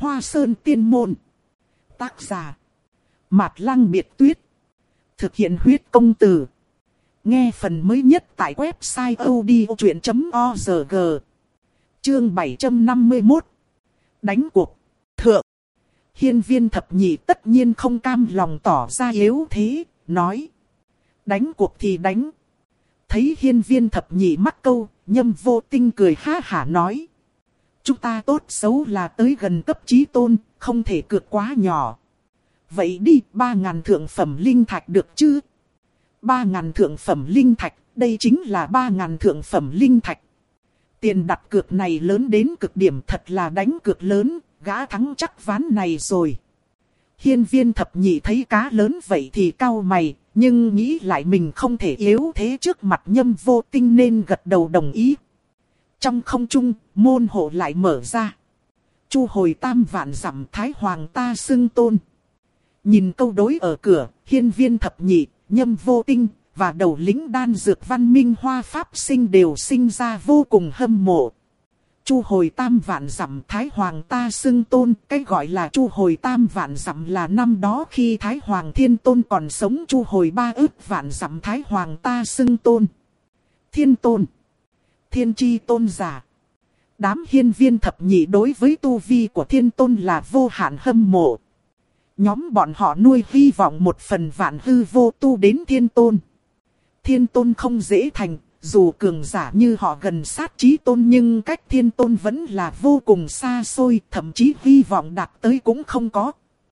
Hoa Sơn Tiên Môn. Tác giả Mạt Lăng Biệt Tuyết. Thực hiện huyết công từ. Nghe phần mới nhất tại website odchuyện.org. Chương 751. Đánh cuộc. Thượng. Hiên Viên thập nhị tất nhiên không cam lòng tỏ ra yếu thế, nói. Đánh cuộc thì đánh. Thấy Hiên Viên thập nhị mắc câu, Nhâm Vô Tinh cười ha hả nói. Chúng ta tốt xấu là tới gần cấp chí tôn, không thể cược quá nhỏ. Vậy đi, 3.000 thượng phẩm linh thạch được chứ? 3.000 thượng phẩm linh thạch, đây chính là 3.000 thượng phẩm linh thạch. Tiền đặt cược này lớn đến cực điểm, thật là đánh cược lớn, gã thắng chắc ván này rồi. Hiên Viên thập nhị thấy cá lớn vậy thì cau mày, nhưng nghĩ lại mình không thể yếu thế trước mặt Nhâm Vô Tinh nên gật đầu đồng ý. Trong không trung, môn hộ lại mở ra. Chu hồi tam vạn dặm Thái Hoàng ta xưng tôn. Nhìn câu đối ở cửa, Hiên Viên thập nhị, Nhâm Vô Tinh và đầu lĩnh đan dược Văn Minh Hoa Pháp Sinh đều sinh ra vô cùng hâm mộ. Chu hồi tam vạn dặm Thái Hoàng ta xưng tôn, cái gọi là chu hồi tam vạn dặm là năm đó khi Thái Hoàng Thiên Tôn còn sống, chu hồi 3 ức vạn dặm Thái Hoàng ta xưng tôn. Thiên Tôn, Thiên Chi Tôn giả. Đám hiên viên thập nhị đối với tu vi của Thiên Tôn là vô hạn hâm mộ. Nhóm bọn họ nuôi hy vọng một phần vạn hư vô tu đến Thiên Tôn. Thiên Tôn không dễ thành, dù cường giả như họ gần sát Chí Tôn nhưng cách Thiên Tôn vẫn là vô cùng xa xôi, thậm chí hy vọng đạt tới cũng không có.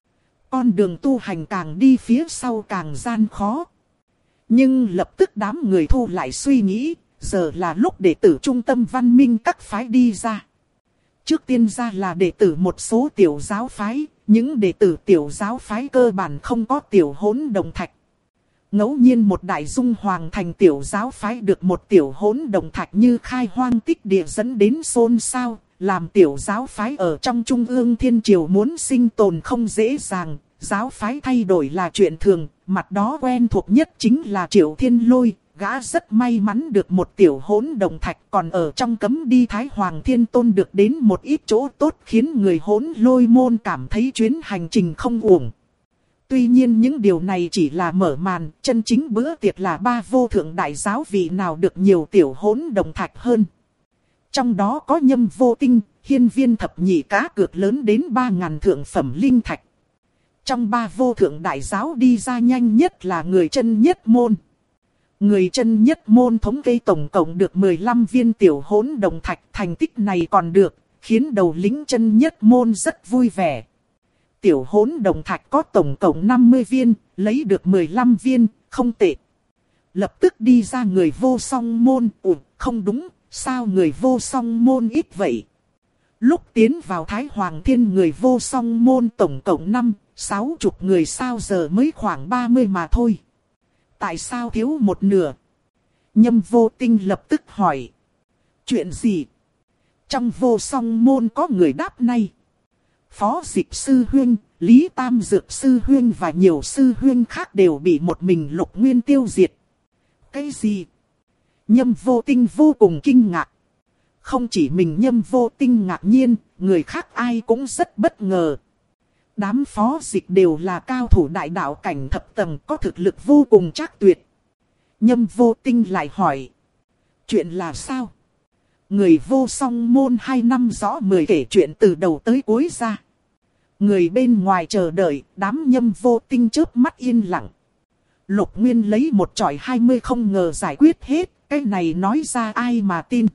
Con đường tu hành càng đi phía sau càng gian khó. Nhưng lập tức đám người thu lại suy nghĩ, giờ là lúc đệ tử trung tâm văn minh các phái đi ra. Trước tiên ra là đệ tử một số tiểu giáo phái, những đệ tử tiểu giáo phái cơ bản không có tiểu hỗn đồng thạch. Ngẫu nhiên một đại dung hoàng thành tiểu giáo phái được một tiểu hỗn đồng thạch như khai hoang tích địa dẫn đến xôn xao, làm tiểu giáo phái ở trong trung ương thiên triều muốn sinh tồn không dễ dàng, giáo phái thay đổi là chuyện thường, mặt đó quen thuộc nhất chính là Triệu Thiên Lôi, gã rất may mắn được một tiểu hỗn đồng thạch, còn ở trong cấm đi Thái Hoàng Thiên Tôn được đến một ít chỗ tốt khiến người hỗn lôi môn cảm thấy chuyến hành trình không uổng. Tuy nhiên những điều này chỉ là mở màn, chân chính bữa tiệc là 3 vô thượng đại giáo vị nào được nhiều tiểu hỗn đồng thạch hơn. Trong đó có Nhâm Vô Tinh, Hiên Viên thập nhị cá cược lớn đến 3.000 thượng phẩm linh thạch. Trong 3 vô thượng đại giáo đi ra nhanh nhất là người chân nhất môn. Người chân nhất môn thống kê tổng cộng được 15 viên tiểu hỗn đồng thạch, thành tích này còn được, khiến đầu lĩnh chân nhất môn rất vui vẻ. Tiểu hỗn đồng thạch có tổng cộng 50 viên, lấy được 15 viên, không tệ. Lập tức đi ra người vô song môn, không đúng, sao người vô song môn ít vậy? Lúc tiến vào Thái Hoàng Thiên người vô song môn tổng cộng 5-60 người, sao giờ mới khoảng 30 mà thôi. Tại sao thiếu một nửa? Nhâm Vô Tinh lập tức hỏi. Chuyện gì? Trong vô song môn có người đáp nay. Phó Dịch Sư Huynh, Lý Tam Dược Sư Huynh và nhiều Sư Huynh khác đều bị một mình Lục Nguyên tiêu diệt. Cái gì? Nhâm Vô Tinh vô cùng kinh ngạc. Không chỉ mình Nhâm Vô Tinh ngạc nhiên, người khác ai cũng rất bất ngờ. Đám phó dịch đều là cao thủ đại đạo cảnh thập tầng có thực lực vô cùng trác tuyệt. Nhâm Vô Tinh lại hỏi. Chuyện là sao? Người vô song môn 2 năm rõ 10 kể chuyện từ đầu tới cuối ra. Người bên ngoài chờ đợi, đám Nhâm Vô Tinh chớp mắt yên lặng. Lục Nguyên lấy một chọi 20 không ngờ giải quyết hết, cái này nói ra ai mà tin.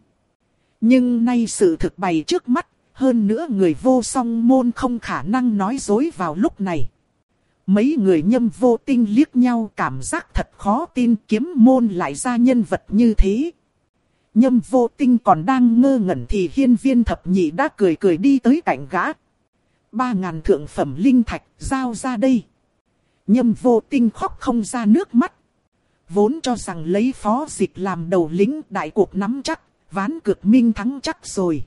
Nhưng nay sự thực bày trước mắt, hơn nữa người vô song môn không khả năng nói dối vào lúc này. Mấy người Nhâm Vô Tinh liếc nhau, cảm giác thật khó tin, kiếm môn lại ra nhân vật như thế. Nhâm Vô Tinh còn đang ngơ ngẩn thì Hiên Viên thập nhị đã cười cười đi tới cạnh gã. 3.000 thượng phẩm linh thạch, giao ra đây. Nhâm Vô Tinh khóc không ra nước mắt. Vốn cho rằng lấy phó dịch làm đầu lĩnh, đại cuộc nắm chắc, ván cược minh thắng chắc rồi.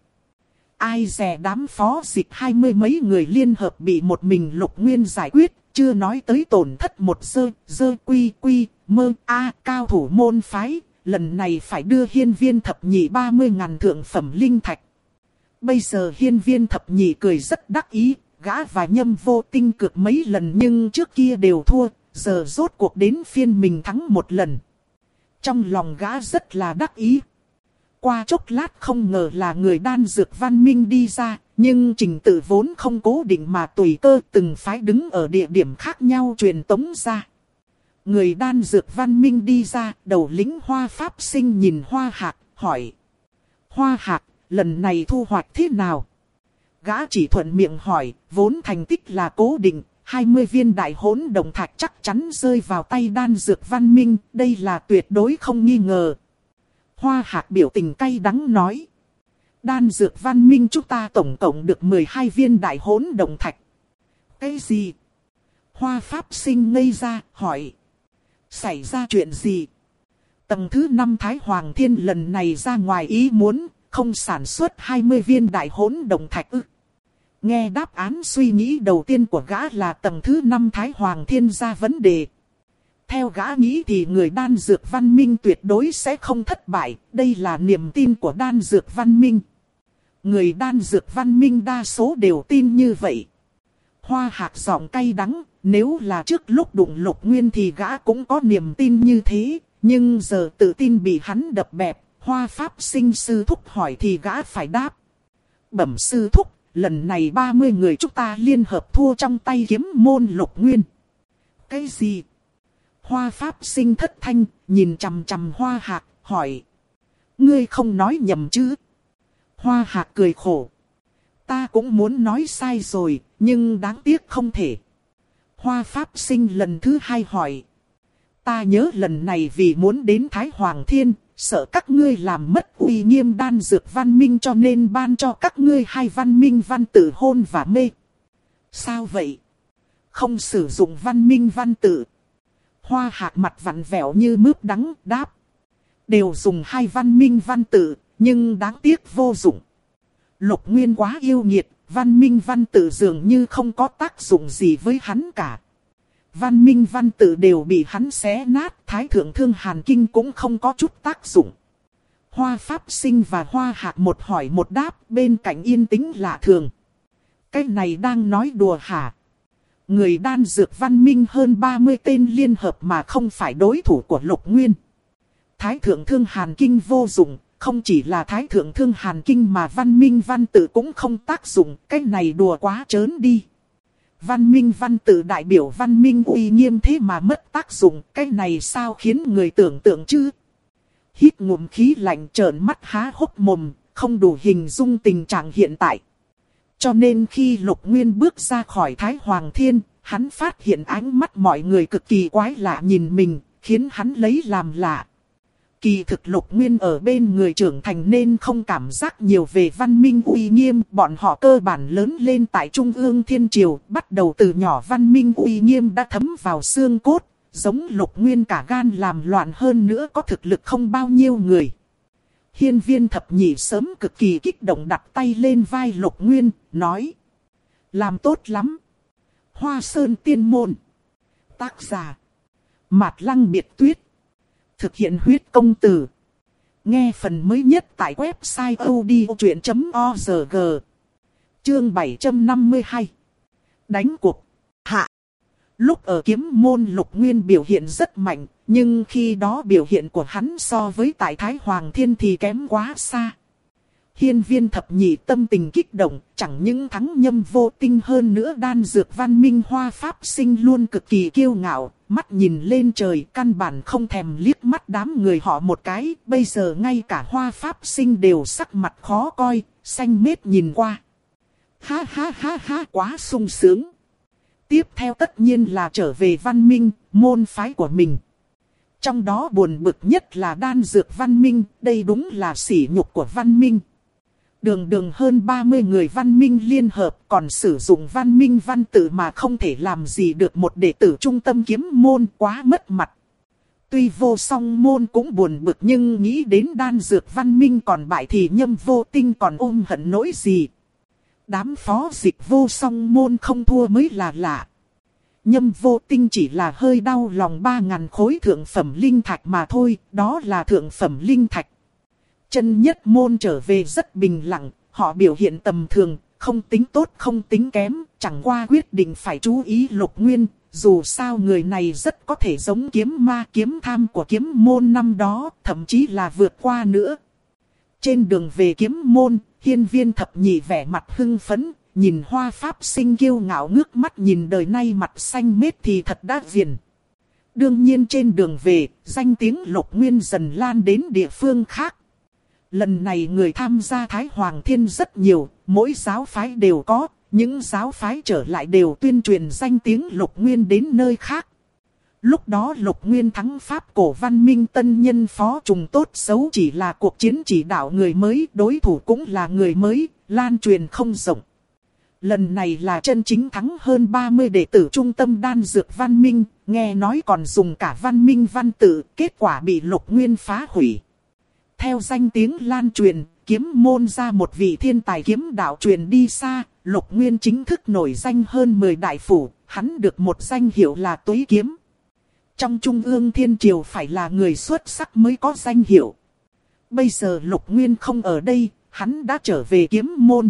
Ai dè đám phó dịch 20 mấy người liên hợp bị một mình Lục Nguyên giải quyết, chưa nói tới tổn thất một dơ quy mơ cao thủ môn phái, lần này phải đưa Hiên Viên thập nhị 30.000 thượng phẩm linh thạch. Bây giờ Hiên Viên thập nhị cười rất đắc ý, gã và Nhâm Vô Tinh cược mấy lần nhưng trước kia đều thua, giờ rốt cuộc đến phiên mình thắng một lần. Trong lòng gã rất là đắc ý. Qua chốc lát không ngờ là người đan dược văn minh đi ra, nhưng trình tự vốn không cố định mà tùy cơ từng phái đứng ở địa điểm khác nhau truyền tống ra. Người đan dược văn minh đi ra, đầu lĩnh Hoa Pháp Sinh nhìn Hoa Hạc, hỏi. Hoa Hạc, lần này thu hoạch thế nào? Gã chỉ thuận miệng hỏi, vốn thành tích là cố định, 20 viên đại hỗn đồng thạch chắc chắn rơi vào tay đan dược văn minh, đây là tuyệt đối không nghi ngờ. Hoa Hạc biểu tình cay đắng nói. Đan dược văn minh chúng ta tổng cộng được 12 viên đại hỗn đồng thạch. Cái gì? Hoa Pháp Sinh ngây ra, hỏi. Xảy ra chuyện gì? Tầng thứ 5 Thái Hoàng Thiên lần này ra ngoài ý muốn, không sản xuất 20 viên đại hỗn đồng thạch ư? Nghe đáp án suy nghĩ đầu tiên của gã là tầng thứ 5 Thái Hoàng Thiên ra vấn đề. Theo gã nghĩ thì người đan dược văn minh tuyệt đối sẽ không thất bại, đây là niềm tin của đan dược văn minh. Người đan dược văn minh đa số đều tin như vậy. Hoa Hạc giọng cay đắng, nếu là trước lúc đụng Lục Nguyên thì gã cũng có niềm tin như thế, nhưng giờ tự tin bị hắn đập bẹp. Hoa Pháp Sinh sư thúc hỏi thì gã phải đáp. Bẩm sư thúc, lần này 30 người chúng ta liên hợp thua trong tay kiếm môn Lục Nguyên. Cái gì? Hoa Pháp Sinh thất thanh, nhìn chằm chằm Hoa Hạc, hỏi. Ngươi không nói nhầm chứ? Hoa Hạc cười khổ. Ta cũng muốn nói sai rồi, nhưng đáng tiếc không thể. Hoa Pháp Sinh lần thứ hai hỏi. Ta nhớ lần này vì muốn đến Thái Hoàng Thiên, sợ các ngươi làm mất uy nghiêm đan dược văn minh cho nên ban cho các ngươi 2 văn minh văn tự hôn và mê. Sao vậy? Không sử dụng văn minh văn tự. Hoa Hạc mặt vặn vẹo như mướp đắng, đáp. Đều dùng 2 văn minh văn tự, nhưng đáng tiếc vô dụng. Lục Nguyên quá yêu nghiệt, văn minh văn tự dường như không có tác dụng gì với hắn cả. Văn minh văn tự đều bị hắn xé nát, Thái Thượng Thương Hàn Kinh cũng không có chút tác dụng. Hoa Pháp Sinh và Hoa Hạc một hỏi một đáp, bên cạnh yên tĩnh lạ thường. Cái này đang nói đùa hả? Người đan dược văn minh hơn 30 tên liên hợp mà không phải đối thủ của Lục Nguyên. Thái Thượng Thương Hàn Kinh vô dụng, không chỉ là Thái Thượng Thương Hàn Kinh mà văn minh văn tự cũng không tác dụng, cái này đùa quá trớn đi. Văn minh văn tự đại biểu văn minh uy nghiêm thế mà mất tác dụng, cái này sao khiến người tưởng tượng chứ? Hít ngụm khí lạnh trợn mắt há hốc mồm, không đủ hình dung tình trạng hiện tại. Cho nên khi Lục Nguyên bước ra khỏi Thái Hoàng Thiên, hắn phát hiện ánh mắt mọi người cực kỳ quái lạ nhìn mình, khiến hắn lấy làm lạ. Kỳ thực Lục Nguyên ở bên người trưởng thành nên không cảm giác nhiều về văn minh uy nghiêm. Bọn họ cơ bản lớn lên tại Trung ương Thiên Triều, bắt đầu từ nhỏ văn minh uy nghiêm đã thấm vào xương cốt. Giống Lục Nguyên cả gan làm loạn hơn nữa có thực lực không bao nhiêu người. Hiên Viên Thập Nhị sớm cực kỳ kích động đặt tay lên vai Lục Nguyên, nói. Làm tốt lắm. Hoa Sơn Tiên Môn. Tác giả. Mạt Lăng Biệt Tuyết. Thực hiện huyết công từ. Nghe phần mới nhất tại website odchuyện.org. Chương 752. Đánh cuộc. Hạ. Lúc ở kiếm môn Lục Nguyên biểu hiện rất mạnh, nhưng khi đó biểu hiện của hắn so với tại Thái Hoàng Thiên thì kém quá xa. Hiên Viên Thập Nhị tâm tình kích động, chẳng những thắng Nhâm Vô Tinh hơn nữa đan dược văn minh Hoa Pháp Sinh luôn cực kỳ kiêu ngạo, mắt nhìn lên trời căn bản không thèm liếc mắt đám người họ một cái, bây giờ ngay cả Hoa Pháp Sinh đều sắc mặt khó coi, xanh mét nhìn qua. Ha ha ha ha, quá sung sướng. Tiếp theo tất nhiên là trở về văn minh, môn phái của mình. Trong đó buồn bực nhất là đan dược văn minh, đây đúng là sỉ nhục của văn minh. Đường hơn 30 người văn minh liên hợp còn sử dụng văn minh văn tự mà không thể làm gì được một đệ tử trung tâm kiếm môn, quá mất mặt. Tuy Vô Song môn cũng buồn bực nhưng nghĩ đến đan dược văn minh còn bại thì Nhâm Vô Tinh còn ôm hận nỗi gì. Đám phó dịch Vô Song môn không thua mới là lạ. Nhâm Vô Tinh chỉ là hơi đau lòng 3.000 khối thượng phẩm linh thạch mà thôi, đó là thượng phẩm linh thạch. Chân nhất môn trở về rất bình lặng, họ biểu hiện tầm thường, không tính tốt không tính kém, chẳng qua quyết định phải chú ý Lục Nguyên, dù sao người này rất có thể giống kiếm ma kiếm tham của kiếm môn năm đó, thậm chí là vượt qua nữa. Trên đường về kiếm môn, Hiên Viên Thập Nhị vẻ mặt hưng phấn, nhìn Hoa Pháp Sinh kiêu ngạo ngước mắt nhìn đời nay mặt xanh mét thì thật đã viền. Đương nhiên trên đường về, danh tiếng Lục Nguyên dần lan đến địa phương khác. Lần này người tham gia Thái Hoàng Thiên rất nhiều, mỗi giáo phái đều có, những giáo phái trở lại đều tuyên truyền danh tiếng Lục Nguyên đến nơi khác. Lúc đó Lục Nguyên thắng Pháp cổ Văn Minh tân nhân phó trùng tốt xấu chỉ là cuộc chiến chỉ đạo người mới, đối thủ cũng là người mới, lan truyền không rộng. Lần này là chân chính thắng hơn 30 đệ tử trung tâm đan dược Văn Minh, nghe nói còn dùng cả Văn Minh văn tự, kết quả bị Lục Nguyên phá hủy. Theo danh tiếng lan truyền, kiếm môn ra một vị thiên tài kiếm đạo truyền đi xa, Lục Nguyên chính thức nổi danh hơn 10 đại phủ, hắn được một danh hiệu là Tuế Kiếm. Trong Trung ương Thiên Triều phải là người xuất sắc mới có danh hiệu. Bây giờ Lục Nguyên không ở đây, hắn đã trở về kiếm môn.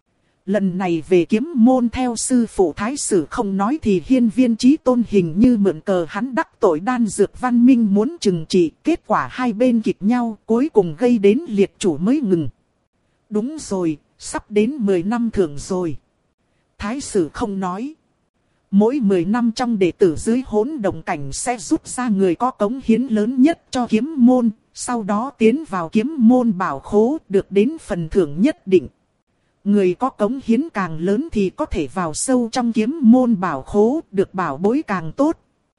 Lần này về kiếm môn theo sư phụ Thái Sử không nói thì Hiên Viên Chí Tôn hình như mượn cờ hắn đắc tội đan dược Văn Minh muốn trừng trị, kết quả hai bên kịch nhau, cuối cùng gây đến liệt chủ mới ngừng. Đúng rồi, sắp đến 10 năm thưởng rồi. Thái Sử không nói. Mỗi 10 năm trong đệ tử dưới hỗn động cảnh sẽ rút ra người có cống hiến lớn nhất cho kiếm môn, sau đó tiến vào kiếm môn bảo khố được đến phần thưởng nhất định. Người có cống hiến càng lớn thì có thể vào sâu trong kiếm môn bảo khố, được bảo bối càng tốt.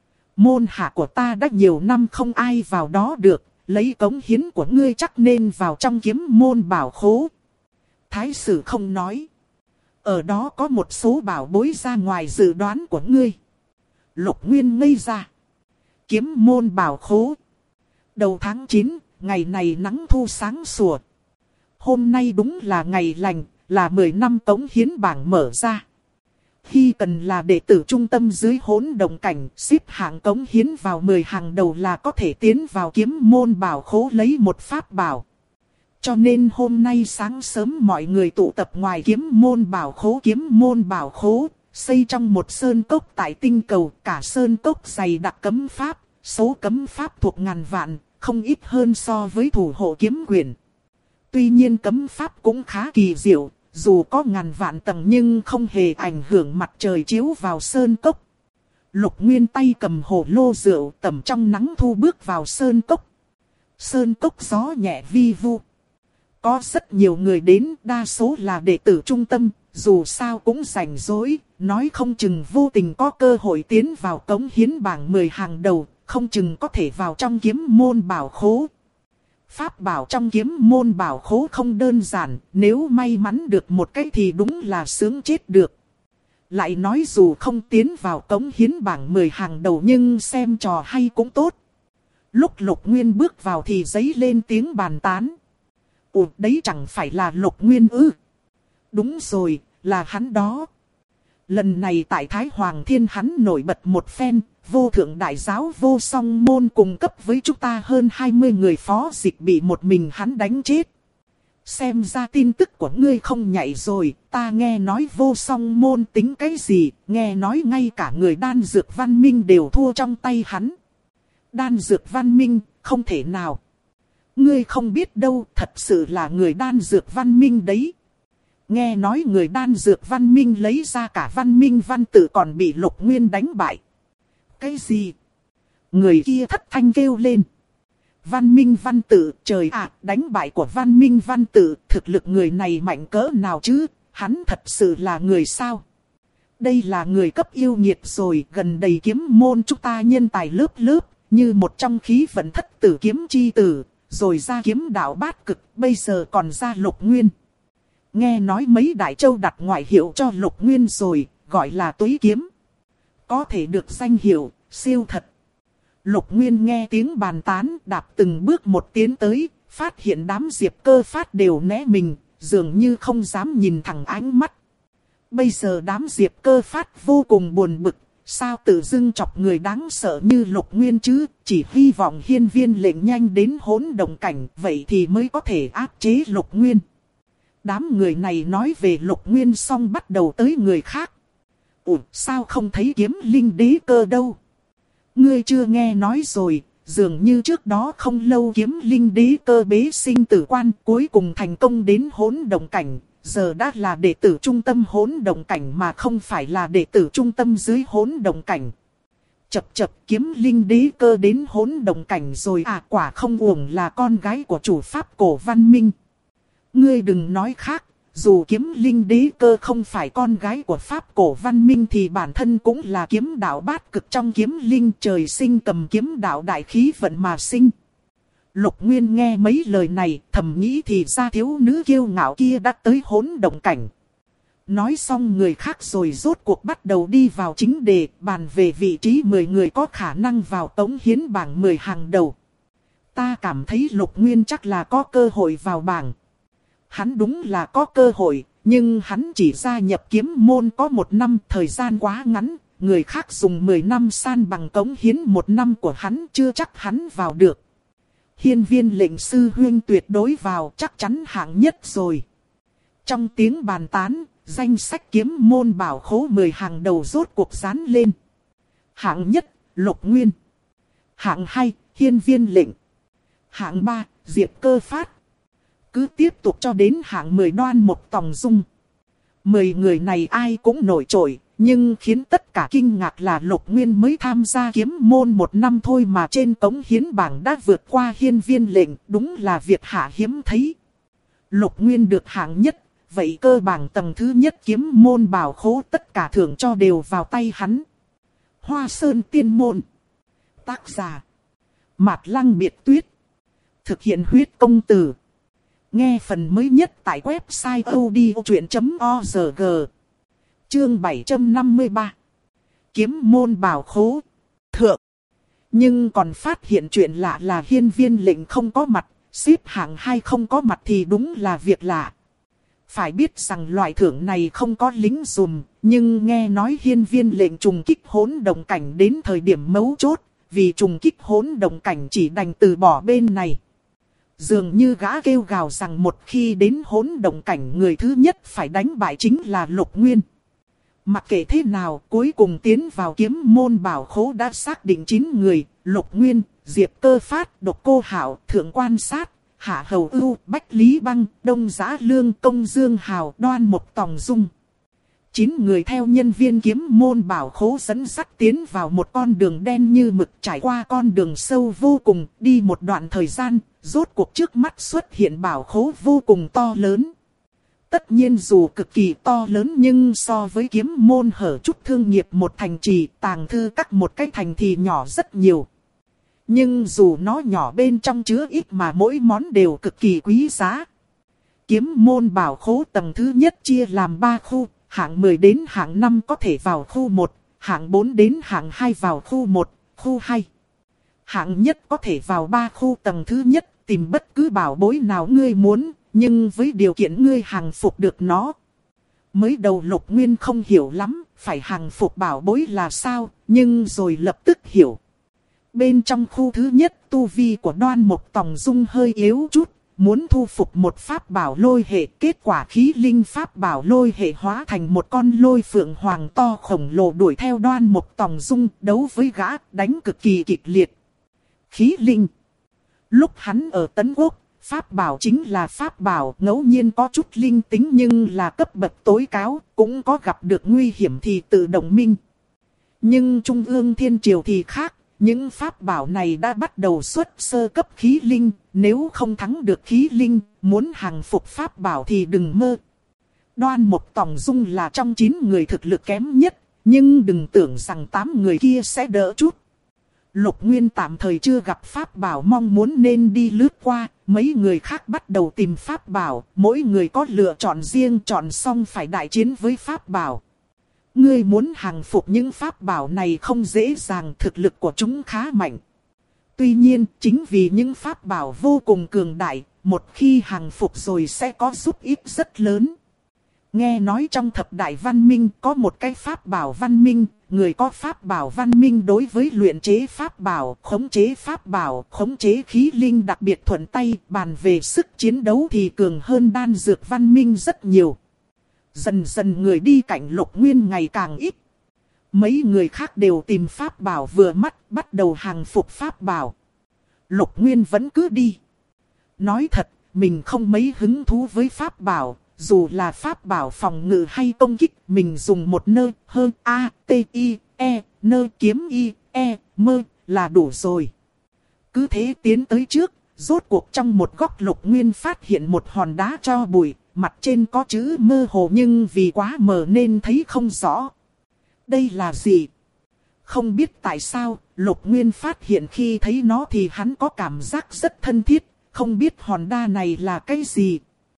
Môn hạ của ta đã nhiều năm không ai vào đó được, lấy cống hiến của ngươi chắc nên vào trong kiếm môn bảo khố. Thái Sử không nói. Ở đó có một số bảo bối ra ngoài dự đoán của ngươi. Lục Nguyên ngây ra. Kiếm môn bảo khố. Đầu tháng 9, ngày này nắng thu sáng sủa. Hôm nay đúng là ngày lành, là 10 năm cống hiến bảng mở ra. Khi cần là đệ tử trung tâm dưới hỗn động cảnh, xếp hạng cống hiến vào 10 hàng đầu là có thể tiến vào kiếm môn bảo khố lấy một pháp bảo. Cho nên hôm nay sáng sớm mọi người tụ tập ngoài kiếm môn bảo khố, xây trong một sơn cốc tại tinh cầu, cả sơn cốc dày đặc cấm pháp, số cấm pháp thuộc ngàn vạn, không ít hơn so với thủ hộ kiếm quyền. Tuy nhiên cấm pháp cũng khá kỳ diệu, dù có ngàn vạn tầng nhưng không hề ảnh hưởng mặt trời chiếu vào sơn cốc. Lục Nguyên tay cầm hồ lô rượu tẩm trong nắng thu bước vào sơn cốc. Sơn cốc gió nhẹ vi vu. Có rất nhiều người đến, đa số là đệ tử trung tâm, dù sao cũng rảnh rỗi, nói không chừng vô tình có cơ hội tiến vào cống hiến bảng 10 hàng đầu, không chừng có thể vào trong kiếm môn bảo khố. Pháp bảo trong kiếm môn bảo khố không đơn giản, nếu may mắn được một cái thì đúng là sướng chết được. Lại nói dù không tiến vào cống hiến bảng 10 hàng đầu nhưng xem trò hay cũng tốt. Lúc Lục Nguyên bước vào thì dấy lên tiếng bàn tán. Ủa đấy chẳng phải là Lục Nguyên ư? Đúng rồi, là hắn đó. Lần này tại Thái Hoàng Thiên hắn nổi bật một phen, vô thượng đại giáo vô song môn cung cấp với chúng ta hơn 20 người phó dịch bị một mình hắn đánh chết. Xem ra tin tức của ngươi không nhạy rồi, ta nghe nói vô song môn tính cái gì, nghe nói ngay cả người đan dược Văn Minh đều thua trong tay hắn. Đan dược Văn Minh, không thể nào. Ngươi không biết đâu, thật sự là người đan dược Văn Minh đấy. Nghe nói người đan dược Văn Minh lấy ra cả Văn Minh văn tự còn bị Lục Nguyên đánh bại. Cái gì? Người kia thất thanh kêu lên. Văn Minh văn tự, trời ạ, đánh bại của Văn Minh văn tự, thực lực người này mạnh cỡ nào chứ, hắn thật sự là người sao? Đây là người cấp yêu nghiệt rồi, gần đầy kiếm môn chúng ta nhân tài lớp lớp, như một trong khí vận thất tử kiếm chi tử, rồi ra kiếm đạo bát cực, bây giờ còn ra Lục Nguyên. Nghe nói mấy đại châu đặt ngoại hiệu cho Lục Nguyên rồi, gọi là Tuế Kiếm. Có thể được danh hiệu, siêu thật. Lục Nguyên nghe tiếng bàn tán, đạp từng bước một tiến tới, phát hiện đám Diệp Cơ Phát đều né mình, dường như không dám nhìn thẳng ánh mắt. Bây giờ đám Diệp Cơ Phát vô cùng buồn bực, sao tự dưng chọc người đáng sợ như Lục Nguyên chứ, chỉ hy vọng Hiên Viên lệnh nhanh đến hỗn động cảnh, vậy thì mới có thể áp chế Lục Nguyên. Đám người này nói về Lục Nguyên xong bắt đầu tới người khác. Ủa, sao không thấy kiếm linh đế cơ đâu? Ngươi chưa nghe nói rồi, dường như trước đó không lâu kiếm linh đế cơ bế sinh tử quan cuối cùng thành công đến hỗn động cảnh. Giờ đã là đệ tử trung tâm hỗn động cảnh mà không phải là đệ tử trung tâm dưới hỗn động cảnh. Chập kiếm linh đế cơ đến hỗn động cảnh rồi à, quả không uổng là con gái của chủ pháp cổ văn minh. Ngươi đừng nói khác, dù kiếm linh đế cơ không phải con gái của pháp cổ văn minh thì bản thân cũng là kiếm đạo bát cực trong kiếm linh, trời sinh cầm kiếm đạo đại khí vận mà sinh. Lục Nguyên nghe mấy lời này thầm nghĩ thì ra thiếu nữ kiêu ngạo kia đã tới hỗn động cảnh. Nói xong người khác rồi rốt cuộc bắt đầu đi vào chính đề, bàn về vị trí 10 người có khả năng vào tống hiến bảng 10 hàng đầu. Ta cảm thấy Lục Nguyên chắc là có cơ hội vào bảng. Hắn đúng là có cơ hội, nhưng hắn chỉ gia nhập kiếm môn có 1 năm, thời gian quá ngắn. Người khác dùng 10 năm san bằng tống hiến 1 năm của hắn, chưa chắc hắn vào được. Hiên Viên lệnh sư huynh tuyệt đối vào, chắc chắn hạng nhất rồi. Trong tiếng bàn tán, danh sách kiếm môn bảo khố 10 hàng đầu rốt cuộc dán lên. Hạng nhất, Lục Nguyên. Hạng 2, Hiên Viên lệnh. Hạng 3, Diệp Cơ Phát. Cứ tiếp tục cho đến hạng 10 Đoan Mộc Tòng Dung. 10 người này ai cũng nổi trội, nhưng khiến tất cả kinh ngạc là Lục Nguyên mới tham gia kiếm môn 1 năm thôi mà trên tống hiến bảng đã vượt qua Hiên Viên lệnh, đúng là việc hạ hiếm thấy. Lục Nguyên được hạng nhất, vậy cơ bảng tầng thứ nhất kiếm môn bảo khố tất cả thưởng cho đều vào tay hắn. Hoa Sơn Tiên Môn. Tác giả Mạt Lăng Biệt Tuyết. Thực hiện huyết công từ. Nghe phần mới nhất tại website odchuyện.org. Chương 753. Kiếm môn bảo khố. Thượng. Nhưng còn phát hiện chuyện lạ là Hiên Viên lệnh không có mặt, xếp hạng 2 không có mặt thì đúng là việc lạ. Phải biết rằng loại thưởng này không có lính dùm, nhưng nghe nói Hiên Viên lệnh trùng kích hỗn động cảnh đến thời điểm mấu chốt, vì trùng kích hỗn động cảnh chỉ đành từ bỏ bên này. Dường như gã kêu gào rằng một khi đến hỗn động cảnh người thứ nhất phải đánh bại chính là Lục Nguyên. Mặc kệ thế nào, cuối cùng tiến vào kiếm môn bảo khố đã xác định 9 người, Lục Nguyên, Diệp Cơ Phát, Độc Cô Hạo, Thượng Quan Sát, Hạ Hầu Ưu, Bách Lý Băng, Đông Giá Lương, Công Dương Hào, Đoan Mộc Tòng Dung. 9 người theo nhân viên kiếm môn bảo khố dẫn dắt tiến vào một con đường đen như mực, trải qua con đường sâu vô cùng, đi một đoạn thời gian, rốt cuộc trước mắt xuất hiện bảo khố vô cùng to lớn. Tất nhiên dù cực kỳ to lớn nhưng so với kiếm môn hở chút thương nghiệp một thành trì, tàng thư các một cái thành thì nhỏ rất nhiều. Nhưng dù nó nhỏ bên trong chứa ít mà mỗi món đều cực kỳ quý giá. Kiếm môn bảo khố tầng thứ nhất chia làm 3 khu, hạng 10 đến hạng 5 có thể vào khu 1, hạng 4 đến hạng 2 vào khu 1, khu 2. Hạng nhất có thể vào 3 khu tầng thứ nhất, tìm bất cứ bảo bối nào ngươi muốn, nhưng với điều kiện ngươi hàng phục được nó. Mới đầu Lục Nguyên không hiểu lắm, phải hàng phục bảo bối là sao, nhưng rồi lập tức hiểu. Bên trong khu thứ nhất tu vi của Đoan Mộc Tòng Dung hơi yếu chút, muốn thu phục một pháp bảo lôi hệ, kết quả khí linh pháp bảo lôi hệ hóa thành một con lôi phượng hoàng to khổng lồ đuổi theo Đoan Mộc Tòng Dung, đấu với gã, đánh cực kỳ kịch liệt. Khí linh. Lúc hắn ở Tấn Quốc, pháp bảo chính là pháp bảo, ngẫu nhiên có chút linh tính nhưng là cấp bậc tối cao, cũng có gặp được nguy hiểm thì tự động minh. Nhưng Trung ương Thiên Triều thì khác, những pháp bảo này đã bắt đầu xuất sơ cấp khí linh, nếu không thắng được khí linh, muốn hàng phục pháp bảo thì đừng mơ. Đoan Mộc Tòng Dung là trong 9 người thực lực kém nhất, nhưng đừng tưởng rằng 8 người kia sẽ đỡ chút. Lục Nguyên tạm thời chưa gặp pháp bảo mong muốn nên đi lướt qua, mấy người khác bắt đầu tìm pháp bảo, mỗi người có lựa chọn riêng, chọn xong phải đại chiến với pháp bảo. Ngươi muốn hàng phục những pháp bảo này không dễ dàng, thực lực của chúng khá mạnh. Tuy nhiên, chính vì những pháp bảo vô cùng cường đại, một khi hàng phục rồi sẽ có giúp ích rất lớn. Nghe nói trong thập đại văn minh có một cái pháp bảo văn minh, người có pháp bảo văn minh đối với luyện chế pháp bảo, khống chế khí linh đặc biệt thuận tay, bàn về sức chiến đấu thì cường hơn đan dược văn minh rất nhiều. Dần dần người đi cạnh Lục Nguyên ngày càng ít. Mấy người khác đều tìm pháp bảo vừa mắt, bắt đầu hàng phục pháp bảo. Lục Nguyên vẫn cứ đi. Nói thật, mình không mấy hứng thú với pháp bảo. Dù là pháp bảo phòng ngự hay công kích, mình dùng một nơ, hơn A, T, I, E, nơ kiếm I, E, mơ, là đủ rồi. Cứ thế tiến tới trước, rốt cuộc trong một góc Lục Nguyên phát hiện một hòn đá tro bụi, mặt trên có chữ mơ hồ nhưng vì quá mờ nên thấy không rõ. Đây là gì? Không biết tại sao, Lục Nguyên phát hiện khi thấy nó thì hắn có cảm giác rất thân thiết, không biết hòn đá này là cái gì.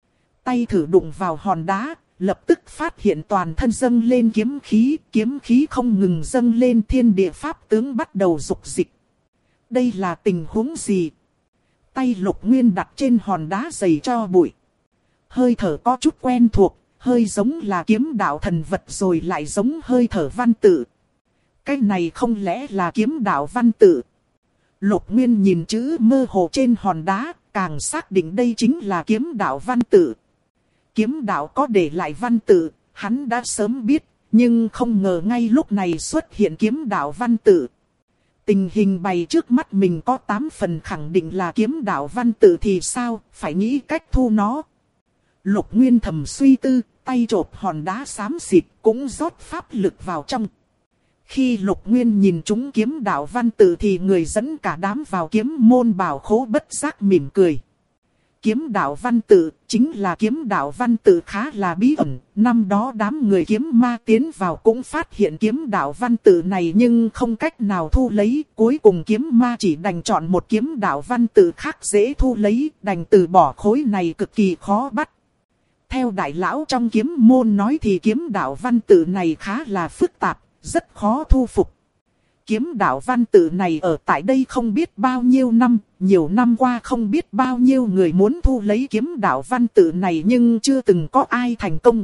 Tay thử đụng vào hòn đá, lập tức phát hiện toàn thân dâng lên kiếm khí không ngừng dâng lên, thiên địa pháp tướng bắt đầu dục dịch. Đây là tình huống gì? Tay Lục Nguyên đặt trên hòn đá dày cho bụi. Hơi thở có chút quen thuộc, hơi giống là kiếm đạo thần vật rồi lại giống hơi thở văn tự. Cái này không lẽ là kiếm đạo văn tự? Lục Nguyên nhìn chữ mơ hồ trên hòn đá, càng xác định đây chính là kiếm đạo văn tự. Kiếm đạo có để lại văn tự, hắn đã sớm biết, nhưng không ngờ ngay lúc này xuất hiện kiếm đạo văn tự. Tình hình bày trước mắt mình có 8 phần khẳng định là kiếm đạo văn tự thì sao, phải nghĩ cách thu nó. Lục Nguyên thầm suy tư, tay chộp hòn đá xám xịt cũng rót pháp lực vào trong. Khi Lục Nguyên nhìn chúng kiếm đạo văn tự thì người dẫn cả đám vào kiếm môn bảo khố bất giác mỉm cười. Kiếm đạo văn tự chính là kiếm đạo văn tự khá là bí ẩn. Năm đó đám người kiếm ma tiến vào cũng phát hiện kiếm đạo văn tự này nhưng không cách nào thu lấy. Cuối cùng kiếm ma chỉ đành chọn một kiếm đạo văn tự khác dễ thu lấy, đành từ bỏ khối này cực kỳ khó bắt. Theo đại lão trong kiếm môn nói thì kiếm đạo văn tự này khá là phức tạp, rất khó thu phục. Kiếm đạo văn tự này ở tại đây không biết bao nhiêu năm, nhiều năm qua không biết bao nhiêu người muốn thu lấy kiếm đạo văn tự này nhưng chưa từng có ai thành công.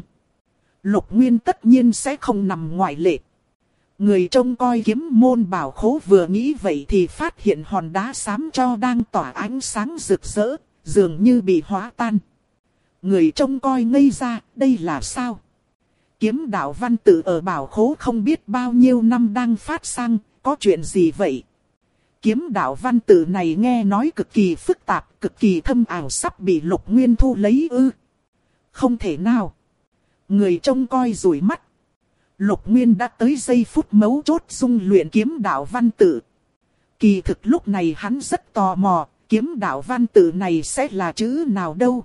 Lục Nguyên tất nhiên sẽ không nằm ngoại lệ. Người trông coi kiếm môn bảo khố vừa nghĩ vậy thì phát hiện hòn đá xám cho đang tỏa ánh sáng rực rỡ, dường như bị hóa tan. Người trông coi ngây ra, đây là sao? Kiếm đạo văn tự ở bảo khố không biết bao nhiêu năm đang phát sang, có chuyện gì vậy? Kiếm đạo văn tự này nghe nói cực kỳ phức tạp, cực kỳ thâm ảo, sắp bị Lục Nguyên thu lấy ư? Không thể nào. Người trông coi rủi mắt. Lục Nguyên đã tới giây phút mấu chốt dung luyện kiếm đạo văn tự. Kỳ thực lúc này hắn rất tò mò, kiếm đạo văn tự này sẽ là chữ nào đâu?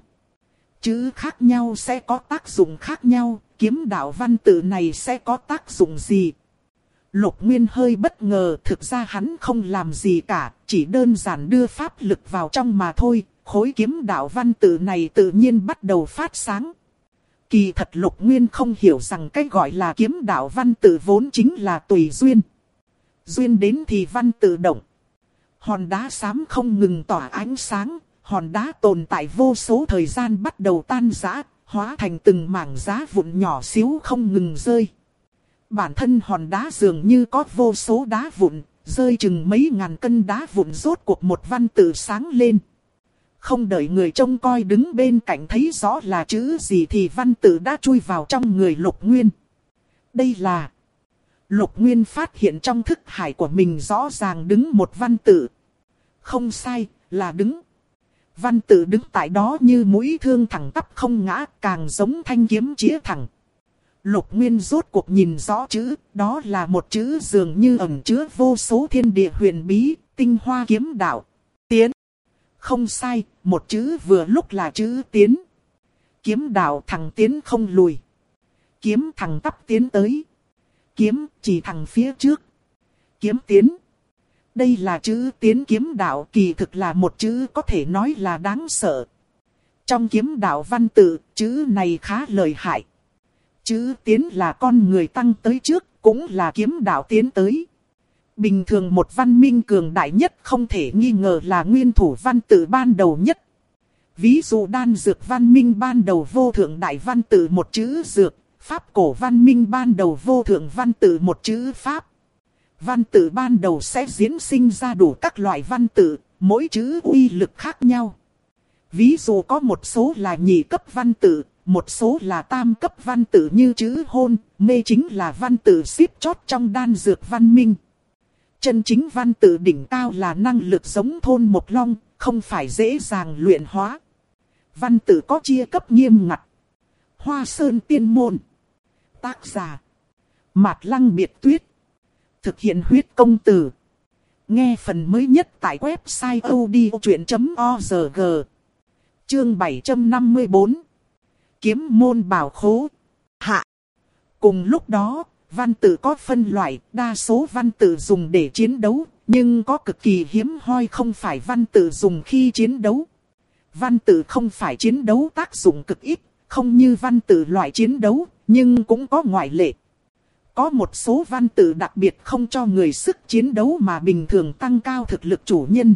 Chữ khác nhau sẽ có tác dụng khác nhau, kiếm đạo văn tự này sẽ có tác dụng gì? Lục Nguyên hơi bất ngờ, thực ra hắn không làm gì cả, chỉ đơn giản đưa pháp lực vào trong mà thôi, khối kiếm đạo văn tự này tự nhiên bắt đầu phát sáng. Kỳ thật Lục Nguyên không hiểu rằng cái gọi là kiếm đạo văn tự vốn chính là tùy duyên. Duyên đến thì văn tự động. Hòn đá xám không ngừng tỏa ánh sáng, hòn đá tồn tại vô số thời gian bắt đầu tan rã, hóa thành từng mảng đá vụn nhỏ xíu không ngừng rơi. Bản thân hòn đá dường như có vô số đá vụn, rơi chừng mấy ngàn cân đá vụn rốt cuộc một văn tự sáng lên. Không đợi người trông coi đứng bên cạnh thấy rõ là chữ gì thì văn tự đã chui vào trong người Lục Nguyên. Đây là... Lục Nguyên phát hiện trong thức hải của mình rõ ràng đứng một văn tự. Không sai, là đứng. Văn tự đứng tại đó như mũi thương thẳng tắp không ngã, càng giống thanh kiếm chĩa thẳng. Lục Nguyên rốt cuộc nhìn rõ chữ, đó là một chữ dường như ẩn chứa vô số thiên địa huyền bí, tinh hoa kiếm đạo. Tiến. Không sai, một chữ vừa lúc là chữ tiến. Kiếm đạo thẳng tiến không lùi. Kiếm thẳng tắp tiến tới. Kiếm chỉ thẳng phía trước. Kiếm tiến. Đây là chữ tiến kiếm đạo, kỳ thực là một chữ có thể nói là đáng sợ. Trong kiếm đạo văn tự, chữ này khá lợi hại. Chữ tiến là con người tăng tới trước, cũng là kiếm đạo tiến tới. Bình thường một văn minh cường đại nhất không thể nghi ngờ là nguyên thủ văn tự ban đầu nhất. Ví dụ đan dược văn minh ban đầu vô thượng đại văn tự một chữ dược, pháp cổ văn minh ban đầu vô thượng văn tự một chữ pháp. Văn tự ban đầu sẽ diễn sinh ra đủ các loại văn tự, mỗi chữ uy lực khác nhau. Ví dụ có một số là nhị cấp văn tự, một số là tam cấp văn tự như chữ hôn, mê chính là văn tự xếp chót trong đan dược văn minh. Chân chính văn tự đỉnh cao là năng lực giống thôn một long, không phải dễ dàng luyện hóa. Văn tự có chia cấp nghiêm ngặt. Hoa Sơn Tiên Môn. Tác giả Mạt Lăng Biệt Tuyết. Thực hiện huyết công từ. Nghe phần mới nhất tại website odchuyện.org. Chương 754. Kiếm môn bảo khố. Hạ. Cùng lúc đó, văn tự có phân loại, đa số văn tự dùng để chiến đấu, nhưng có cực kỳ hiếm hoi không phải văn tự dùng khi chiến đấu. Văn tự không phải chiến đấu tác dụng cực ít, không như văn tự loại chiến đấu, nhưng cũng có ngoại lệ. Có một số văn tự đặc biệt không cho người sức chiến đấu mà bình thường tăng cao thực lực chủ nhân.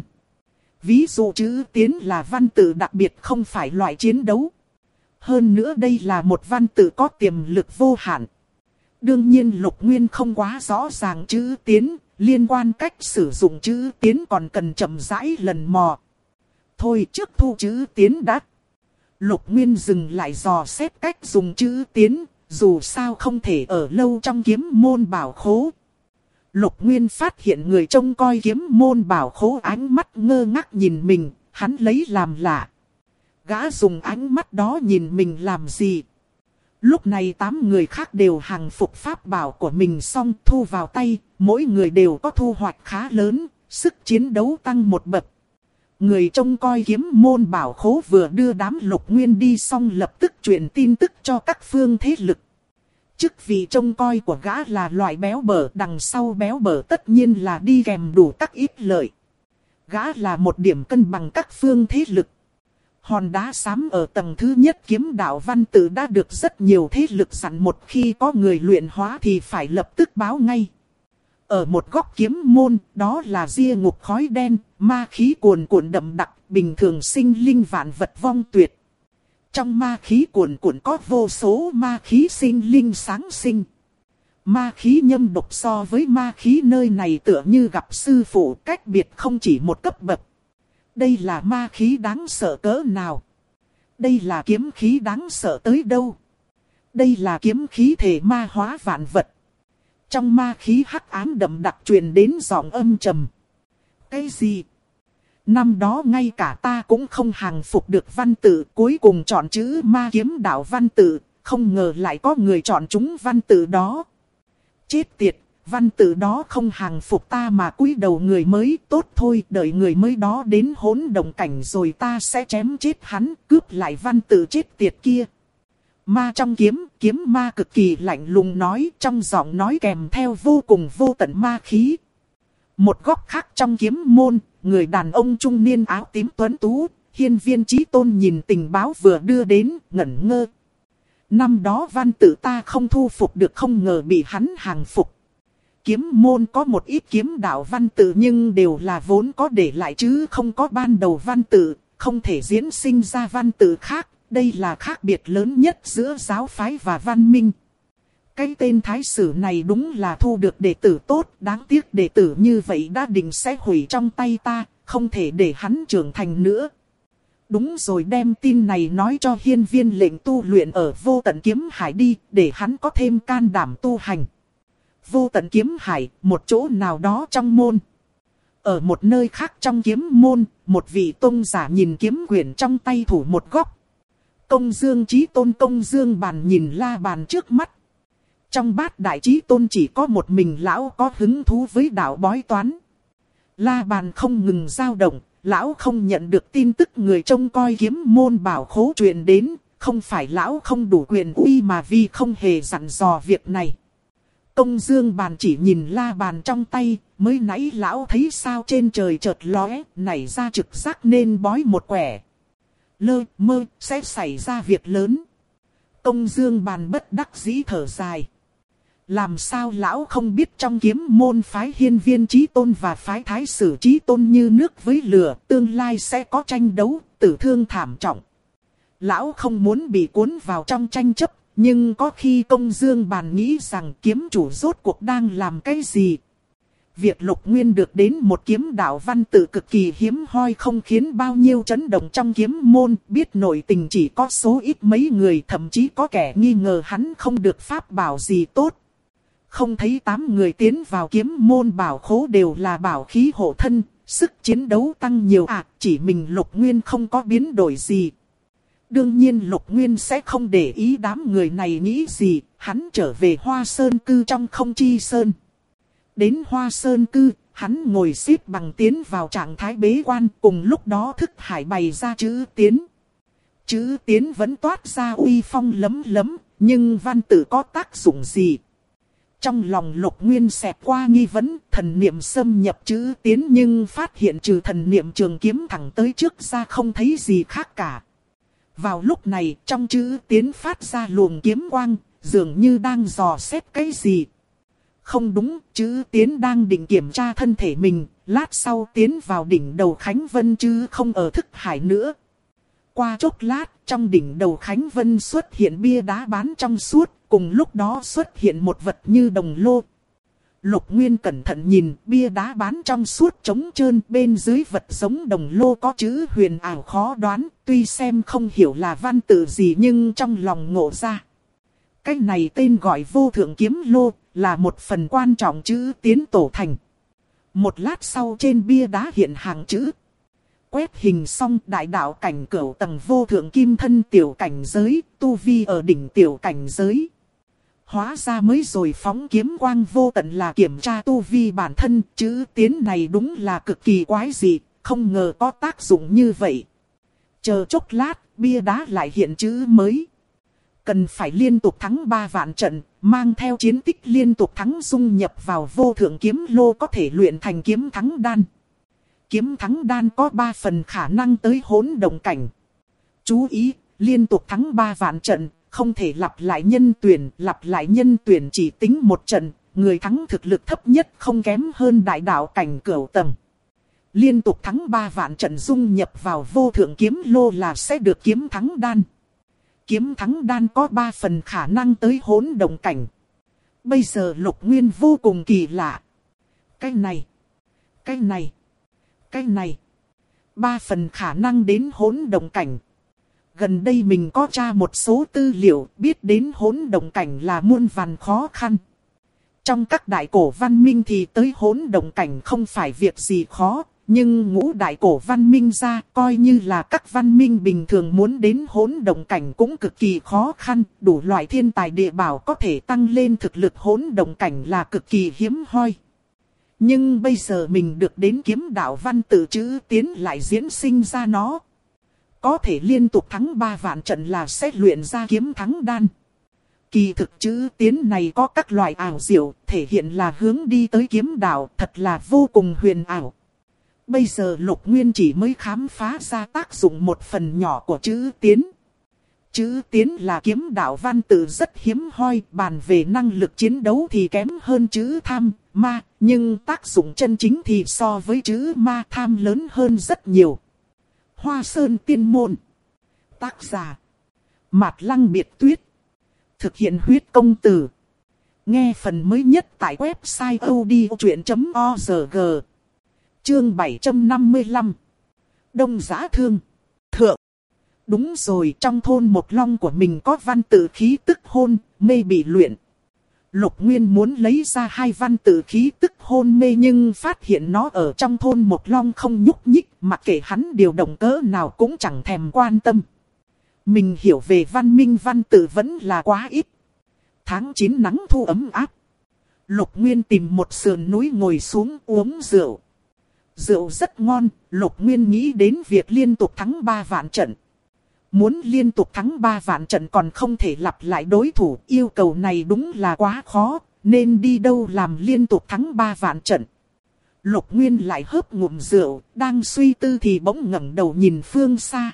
Ví dụ chữ tiến là văn tự đặc biệt không phải loại chiến đấu. Hơn nữa đây là một văn tự có tiềm lực vô hạn. Đương nhiên Lục Nguyên không quá rõ ràng chữ tiến, liên quan cách sử dụng chữ tiến còn cần chậm rãi lần mò. Thôi trước thu chữ tiến đã. Lục Nguyên dừng lại dò xét cách dùng chữ tiến, dù sao không thể ở lâu trong kiếm môn bảo khố. Lục Nguyên phát hiện người trông coi kiếm môn bảo khố ánh mắt ngơ ngác nhìn mình, hắn lấy làm lạ. Gã dùng ánh mắt đó nhìn mình làm gì? Lúc này 8 người khác đều hàng phục pháp bảo của mình xong thu vào tay, mỗi người đều có thu hoạch khá lớn, sức chiến đấu tăng một bậc. Người trông coi kiếm môn bảo khố vừa đưa đám Lục Nguyên đi xong lập tức truyền tin tức cho các phương thế lực. Chức vị trông coi của gã là loại béo bở, đằng sau béo bở tất nhiên là đi kèm đủ các ít lợi. Gã là một điểm cân bằng các phương thế lực. Hòn đá xám ở tầng thứ nhất kiếm đạo văn tự đã được rất nhiều thế lực sẵn, một khi có người luyện hóa thì phải lập tức báo ngay. Ở một góc kiếm môn, đó là địa ngục khói đen, ma khí cuồn cuộn đậm đặc, bình thường sinh linh vạn vật vong tuyệt. Trong ma khí cuồn cuộn có vô số ma khí sinh linh sáng sinh. Ma khí nhâm độc so với ma khí nơi này tựa như gặp sư phụ, cách biệt không chỉ một cấp bậc. Đây là ma khí đáng sợ cỡ nào? Đây là kiếm khí đáng sợ tới đâu? Đây là kiếm khí thể ma hóa vạn vật. Trong ma khí hắc ám đậm đặc truyền đến giọng âm trầm. Cái gì? Năm đó ngay cả ta cũng không hàng phục được văn tự, cuối cùng chọn chữ ma kiếm đạo văn tự, không ngờ lại có người chọn chúng văn tự đó. Chết tiệt, văn tự đó không hàng phục ta mà cúi đầu người mới, tốt thôi, đợi người mới đó đến hỗn động cảnh rồi ta sẽ chém chết hắn, cướp lại văn tự chết tiệt kia. Ma trong kiếm, kiếm ma cực kỳ lạnh lùng nói, trong giọng nói kèm theo vô cùng vô tận ma khí. Một góc khác trong kiếm môn, người đàn ông trung niên áo tím tuấn tú, Hiên Viên Chí Tôn nhìn tình báo vừa đưa đến, ngẩn ngơ. Năm đó văn tự ta không thu phục được, không ngờ bị hắn hàng phục. Kiếm môn có một ít kiếm đạo văn tự nhưng đều là vốn có để lại chứ không có ban đầu văn tự, không thể diễn sinh ra văn tự khác. Đây là khác biệt lớn nhất giữa giáo phái và văn minh. Cái tên thái sử này đúng là thu được đệ tử tốt, đáng tiếc đệ tử như vậy đã định sẽ hủy trong tay ta, không thể để hắn trưởng thành nữa. Đúng rồi, đem tin này nói cho Hiên Viên lệnh tu luyện ở Vô Tận Kiếm Hải đi, để hắn có thêm can đảm tu hành. Vô Tận Kiếm Hải, một chỗ nào đó trong môn. Ở một nơi khác trong kiếm môn, một vị tôn giả nhìn kiếm quyển trong tay thủ một góc. Công Dương Chí Tôn Công Dương Bàn nhìn La Bàn trước mắt. Trong bát đại Chí Tôn chỉ có một mình lão có hứng thú với đạo bói toán. La Bàn không ngừng dao động, lão không nhận được tin tức người trông coi kiếm môn bảo khố truyền đến, không phải lão không đủ quyền uy mà vì không hề dặn dò việc này. Công Dương Bàn chỉ nhìn La Bàn trong tay, mới nãy lão thấy sao trên trời chợt lóe, nảy ra trực giác nên bói một quẻ. Lơ mơ sẽ xảy ra việc lớn. Công Dương Bàn bất đắc dĩ thở dài. Làm sao lão không biết trong kiếm môn phái Hiên Viên Chí Tôn và phái Thái Sử Chí Tôn như nước với lửa, tương lai sẽ có tranh đấu, tử thương thảm trọng. Lão không muốn bị cuốn vào trong tranh chấp, nhưng có khi Công Dương bàn nghĩ rằng kiếm chủ rốt cuộc đang làm cái gì. Việc Lục Nguyên được đến một kiếm đạo văn tự cực kỳ hiếm hoi không khiến bao nhiêu chấn động trong kiếm môn, biết nội tình chỉ có số ít mấy người, thậm chí có kẻ nghi ngờ hắn không được pháp bảo gì tốt. Không thấy 8 người tiến vào kiếm môn bảo khố đều là bảo khí hộ thân, sức chiến đấu tăng nhiều chỉ mình Lục Nguyên không có biến đổi gì. Đương nhiên Lục Nguyên sẽ không để ý đám người này nghĩ gì, hắn trở về Hoa Sơn Cư trong Không Chi Sơn. Đến Hoa Sơn Cư, hắn ngồi xếp bằng tiến vào trạng thái bế quan, cùng lúc đó thức hải bày ra chữ tiến. Chữ tiến vẫn toát ra uy phong lấm lấm, nhưng văn tự có tác dụng gì? Trong lòng Lục Nguyên xẹt qua nghi vấn, thần niệm xâm nhập chữ tiến nhưng phát hiện trừ thần niệm trường kiếm thẳng tới trước ra không thấy gì khác cả. Vào lúc này, trong chữ tiến phát ra luồng kiếm quang, dường như đang dò xét cái gì. Không đúng, chữ tiến đang định kiểm tra thân thể mình, lát sau tiến vào đỉnh đầu Khánh Vân chứ không ở thức hải nữa. Qua chốc lát, trong đỉnh đầu Khánh Vân xuất hiện bia đá bán trong suốt, cùng lúc đó xuất hiện một vật như đồng lô. Lục Nguyên cẩn thận nhìn, bia đá bán trong suốt trống trơn, bên dưới vật giống đồng lô có chữ huyền ảo khó đoán, tuy xem không hiểu là văn tự gì nhưng trong lòng ngộ ra. Cái này tên gọi Vô Thượng Kiếm Lô, là một phần quan trọng chữ tiến tổ thành. Một lát sau trên bia đá hiện hàng chữ. Quét hình xong, đại đạo cảnh cửu tầng vô thượng kim thân tiểu cảnh giới, tu vi ở đỉnh tiểu cảnh giới. Hóa ra mới rồi phóng kiếm quang vô tận là kiểm tra tu vi bản thân, chữ tiến này đúng là cực kỳ quái dị, không ngờ có tác dụng như vậy. Chờ chốc lát, bia đá lại hiện chữ mới. Cần phải liên tục thắng 3 vạn trận, mang theo chiến tích liên tục thắng dung nhập vào vô thượng kiếm lô có thể luyện thành kiếm thắng đan. Kiếm thắng đan có 3 phần khả năng tới hỗn động cảnh. Chú ý, liên tục thắng 3 vạn trận, không thể lặp lại nhân tuyển chỉ tính một trận, người thắng thực lực thấp nhất không kém hơn đại đạo cảnh cửu tầng. Liên tục thắng 3 vạn trận dung nhập vào vô thượng kiếm lô là sẽ được kiếm thắng đan. Kiếm thắng đan có 3 phần khả năng tới hỗn động cảnh. Bây giờ Lục Nguyên vô cùng kỳ lạ. Cái này. 3 phần khả năng đến hỗn động cảnh. Gần đây mình có tra một số tư liệu, biết đến hỗn động cảnh là muôn vàn khó khăn. Trong các đại cổ văn minh thì tới hỗn động cảnh không phải việc gì khó, nhưng ngũ đại cổ văn minh ra, coi như là các văn minh bình thường muốn đến hỗn động cảnh cũng cực kỳ khó khăn, đủ loại thiên tài địa bảo có thể tăng lên thực lực hỗn động cảnh là cực kỳ hiếm hoi. Nhưng bây giờ mình được đến kiếm đạo văn tự chữ tiến lại diễn sinh ra nó. Có thể liên tục thắng 3 vạn trận là sẽ luyện ra kiếm thắng đan. Kỳ thực chữ tiến này có các loại ảo diệu, thể hiện là hướng đi tới kiếm đạo, thật là vô cùng huyền ảo. Bây giờ Lục Nguyên chỉ mới khám phá ra tác dụng một phần nhỏ của chữ tiến. Chữ tiến là kiếm đạo văn tự rất hiếm hoi, bàn về năng lực chiến đấu thì kém hơn chữ tham, ma, nhưng tác dụng chân chính thì so với chữ ma tham lớn hơn rất nhiều. Hoa Sơn Tiên Môn. Tác giả Mạt Lăng Biệt Tuyết. Thực hiện huyết công từ. Nghe phần mới nhất tại website odchuyện.org. Chương 755. Đông Giã Thương. Thượng. Đúng rồi, trong thôn Một Long của mình có văn tự khí tức hôn mê bị luyện. Lục Nguyên muốn lấy ra 2 văn tự khí tức hôn mê nhưng phát hiện nó ở trong thôn Một Long không nhúc nhích, mặc kệ hắn điều động cỡ nào cũng chẳng thèm quan tâm. Mình hiểu về văn minh văn tự vẫn là quá ít. Tháng 9 nắng thu ấm áp. Lục Nguyên tìm một sườn núi ngồi xuống uống rượu. Rượu rất ngon, Lục Nguyên nghĩ đến việc liên tục thắng 3 vạn trận. Muốn liên tục thắng 3 vạn trận còn không thể lặp lại đối thủ, yêu cầu này đúng là quá khó, nên đi đâu làm liên tục thắng 3 vạn trận. Lục Nguyên lại hớp ngụm rượu, đang suy tư thì bỗng ngẩng đầu nhìn phương xa.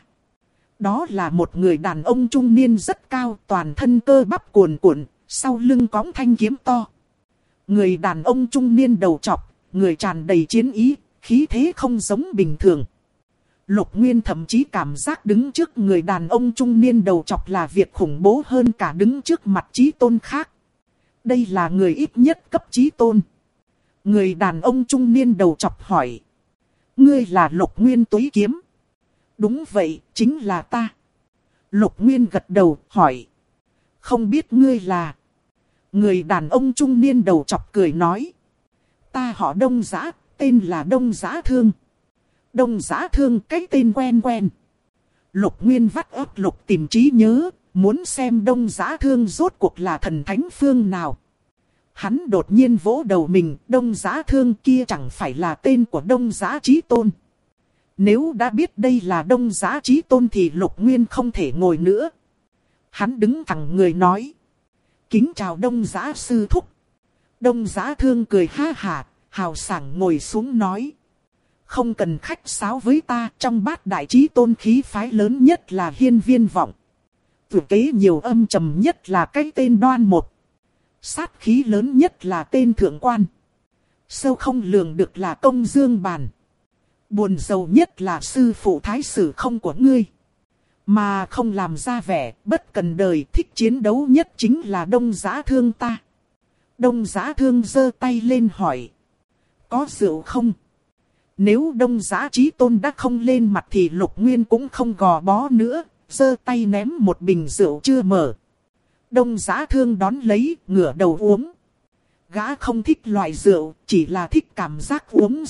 Đó là một người đàn ông trung niên rất cao, toàn thân cơ bắp cuồn cuộn, sau lưng cõng thanh kiếm to. Người đàn ông trung niên đầu trọc, người tràn đầy chiến ý, khí thế không giống bình thường. Lục Nguyên thậm chí cảm giác đứng trước người đàn ông trung niên đầu chọc là việc khủng bố hơn cả đứng trước mặt chí tôn khác. Đây là người ít nhất cấp chí tôn. Người đàn ông trung niên đầu chọc hỏi. Ngươi là Lục Nguyên Túy Kiếm. Đúng vậy, chính là ta. Lục Nguyên gật đầu, hỏi. Không biết ngươi là... Người đàn ông trung niên đầu chọc cười nói. Ta họ Đông Giã, tên là Đông Giã Thương. Đông Giã Thương, cái tên quen quen. Lục Nguyên vắt óc lục tìm trí nhớ, muốn xem Đông Giã Thương rốt cuộc là thần thánh phương nào. Hắn đột nhiên vỗ đầu mình, Đông Giã Thương kia chẳng phải là tên của Đông Giã Chí Tôn. Nếu đã biết đây là Đông Giã Chí Tôn thì Lục Nguyên không thể ngồi nữa. Hắn đứng thẳng người nói. Kính chào Đông Giã sư thúc. Đông Giã Thương cười ha hả, hào sảng ngồi xuống nói. Không cần khách sáo với ta, trong bát đại chí tôn khí phái lớn nhất là Hiên Viên Vọng. Vừa kế nhiều âm trầm nhất là cái tên Đoan Một. Sát khí lớn nhất là tên Thượng Quan. Sâu không lường được là Công Dương Bàn. Buồn rầu nhất là sư phụ thái sử không của ngươi. Mà không làm ra vẻ, bất cần đời, thích chiến đấu nhất chính là Đông Giã Thương ta. Đông Giã Thương giơ tay lên hỏi. Có rượu không? Nếu Đông Giã Chí Tôn đã không lên mặt thì Lục Nguyên cũng không gò bó nữa, giơ tay ném một bình rượu chưa mở. Đông Giã Thương đón lấy, ngửa đầu uống. Gã không thích loại rượu, chỉ là thích cảm giác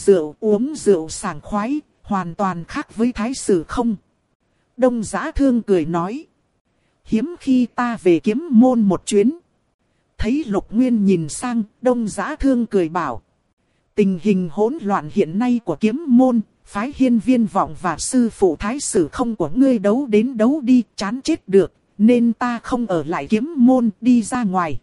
uống rượu sảng khoái, hoàn toàn khác với thái sử không. Đông Giã Thương cười nói. Hiếm khi ta về kiếm môn một chuyến. Thấy Lục Nguyên nhìn sang, Đông Giã Thương cười bảo. Tình hình hỗn loạn hiện nay của kiếm môn, phái Hiên Viên Vọng và sư phụ thái sử không của ngươi đấu đến đấu đi, chán chết được, nên ta không ở lại kiếm môn, đi ra ngoài.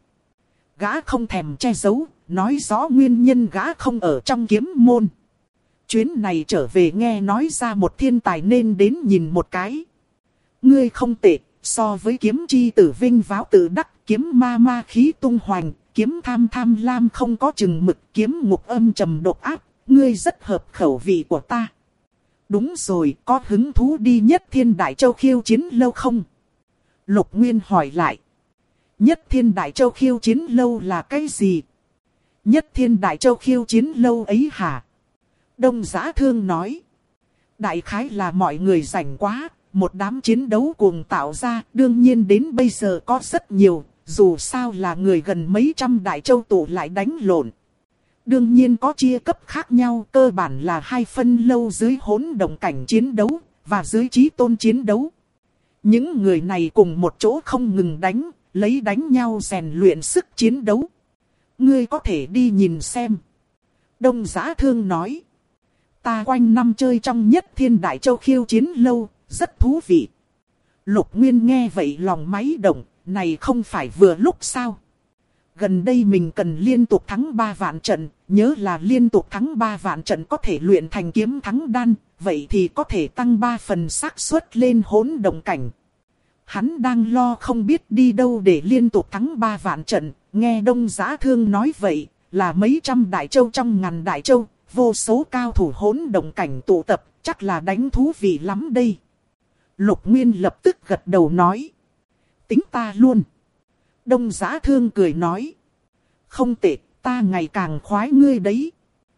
Gã không thèm che giấu, nói rõ nguyên nhân gã không ở trong kiếm môn. Chuyến này trở về nghe nói ra một thiên tài nên đến nhìn một cái. Ngươi không tệ, so với kiếm chi tử vinh váo tự đắc, kiếm ma khí tung hoành, kiếm tham lam không có chừng mực, kiếm ngục âm trầm độc ác, ngươi rất hợp khẩu vị của ta. Đúng rồi, có hứng thú đi Nhất Thiên Đại Châu khiêu chiến lâu không? Lục Nguyên hỏi lại. Nhất Thiên Đại Châu khiêu chiến lâu là cái gì? Nhất Thiên Đại Châu khiêu chiến lâu ấy hả? Đông Giã Thương nói. Đại khái là mọi người rảnh quá, một đám chiến đấu cuồng tạo ra, đương nhiên đến bây giờ có rất nhiều, dù sao là người gần mấy trăm Đại Châu tụ lại đánh lộn. Đương nhiên có chia cấp khác nhau, cơ bản là hai phân lâu dưới hỗn động cảnh chiến đấu, và dưới chí tôn chiến đấu. Những người này cùng một chỗ không ngừng đánh, lấy đánh nhau rèn luyện sức chiến đấu. Ngươi có thể đi nhìn xem. Đông Giã Thương nói. Ta quanh năm chơi trong Nhất Thiên Đại Châu khiêu chiến lâu, rất thú vị. Lục Nguyên nghe vậy lòng máy động, này không phải vừa lúc sao? Gần đây mình cần liên tục thắng 3 vạn trận, nhớ là liên tục thắng 3 vạn trận có thể luyện thành kiếm thắng đan, vậy thì có thể tăng 3 phần xác suất lên hỗn động cảnh. Hắn đang lo không biết đi đâu để liên tục thắng 3 vạn trận, nghe Đông Giã Thương nói vậy, là mấy trăm Đại Châu trong ngàn Đại Châu, vô số cao thủ hỗn động cảnh tụ tập, chắc là đánh thú vị lắm đây. Lục Nguyên lập tức gật đầu nói. Tính ta luôn. Đông Giã Thương cười nói. Không tệ, ta ngày càng khoái ngươi đấy.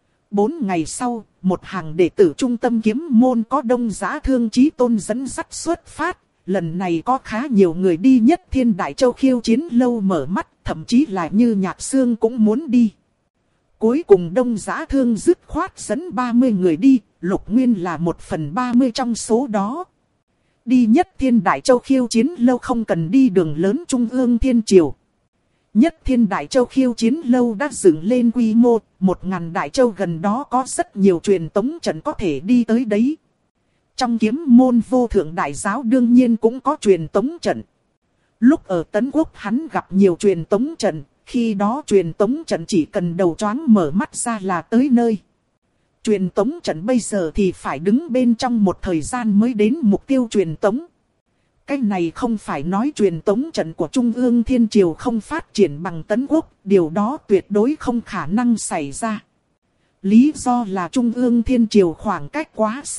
4 ngày sau, một hàng đệ tử trung tâm kiếm môn có Đông Giã Thương chí tôn dẫn dắt xuất phát. Lần này có khá nhiều người đi Nhất Thiên Đại Châu khiêu chiến lâu mở mắt, thậm chí là như Nhạc Sương cũng muốn đi. Cuối cùng Đông Giã Thương dứt khoát dẫn 30 người đi, Lục Nguyên là 1/30 trong số đó. Đi Nhất Thiên Đại Châu khiêu chiến lâu không cần đi đường lớn trung ương thiên triều. Nhất Thiên Đại Châu khiêu chiến lâu đã dựng lên quy mô, 1000 Đại Châu gần đó có rất nhiều truyền tống trận có thể đi tới đấy. Trong kiếm môn vô thượng đại giáo đương nhiên cũng có truyền tống trận. Lúc ở Tấn Quốc hắn gặp nhiều truyền tống trận, khi đó truyền tống trận chỉ cần đầu choáng mở mắt ra là tới nơi. Truyền tống trận bây giờ thì phải đứng bên trong một thời gian mới đến mục tiêu truyền tống. Cái này không phải nói truyền tống trận của Trung ương Thiên Triều không phát triển bằng Tấn Quốc, điều đó tuyệt đối không khả năng xảy ra. Lý do là Trung ương Thiên Triều khoảng cách quá xa,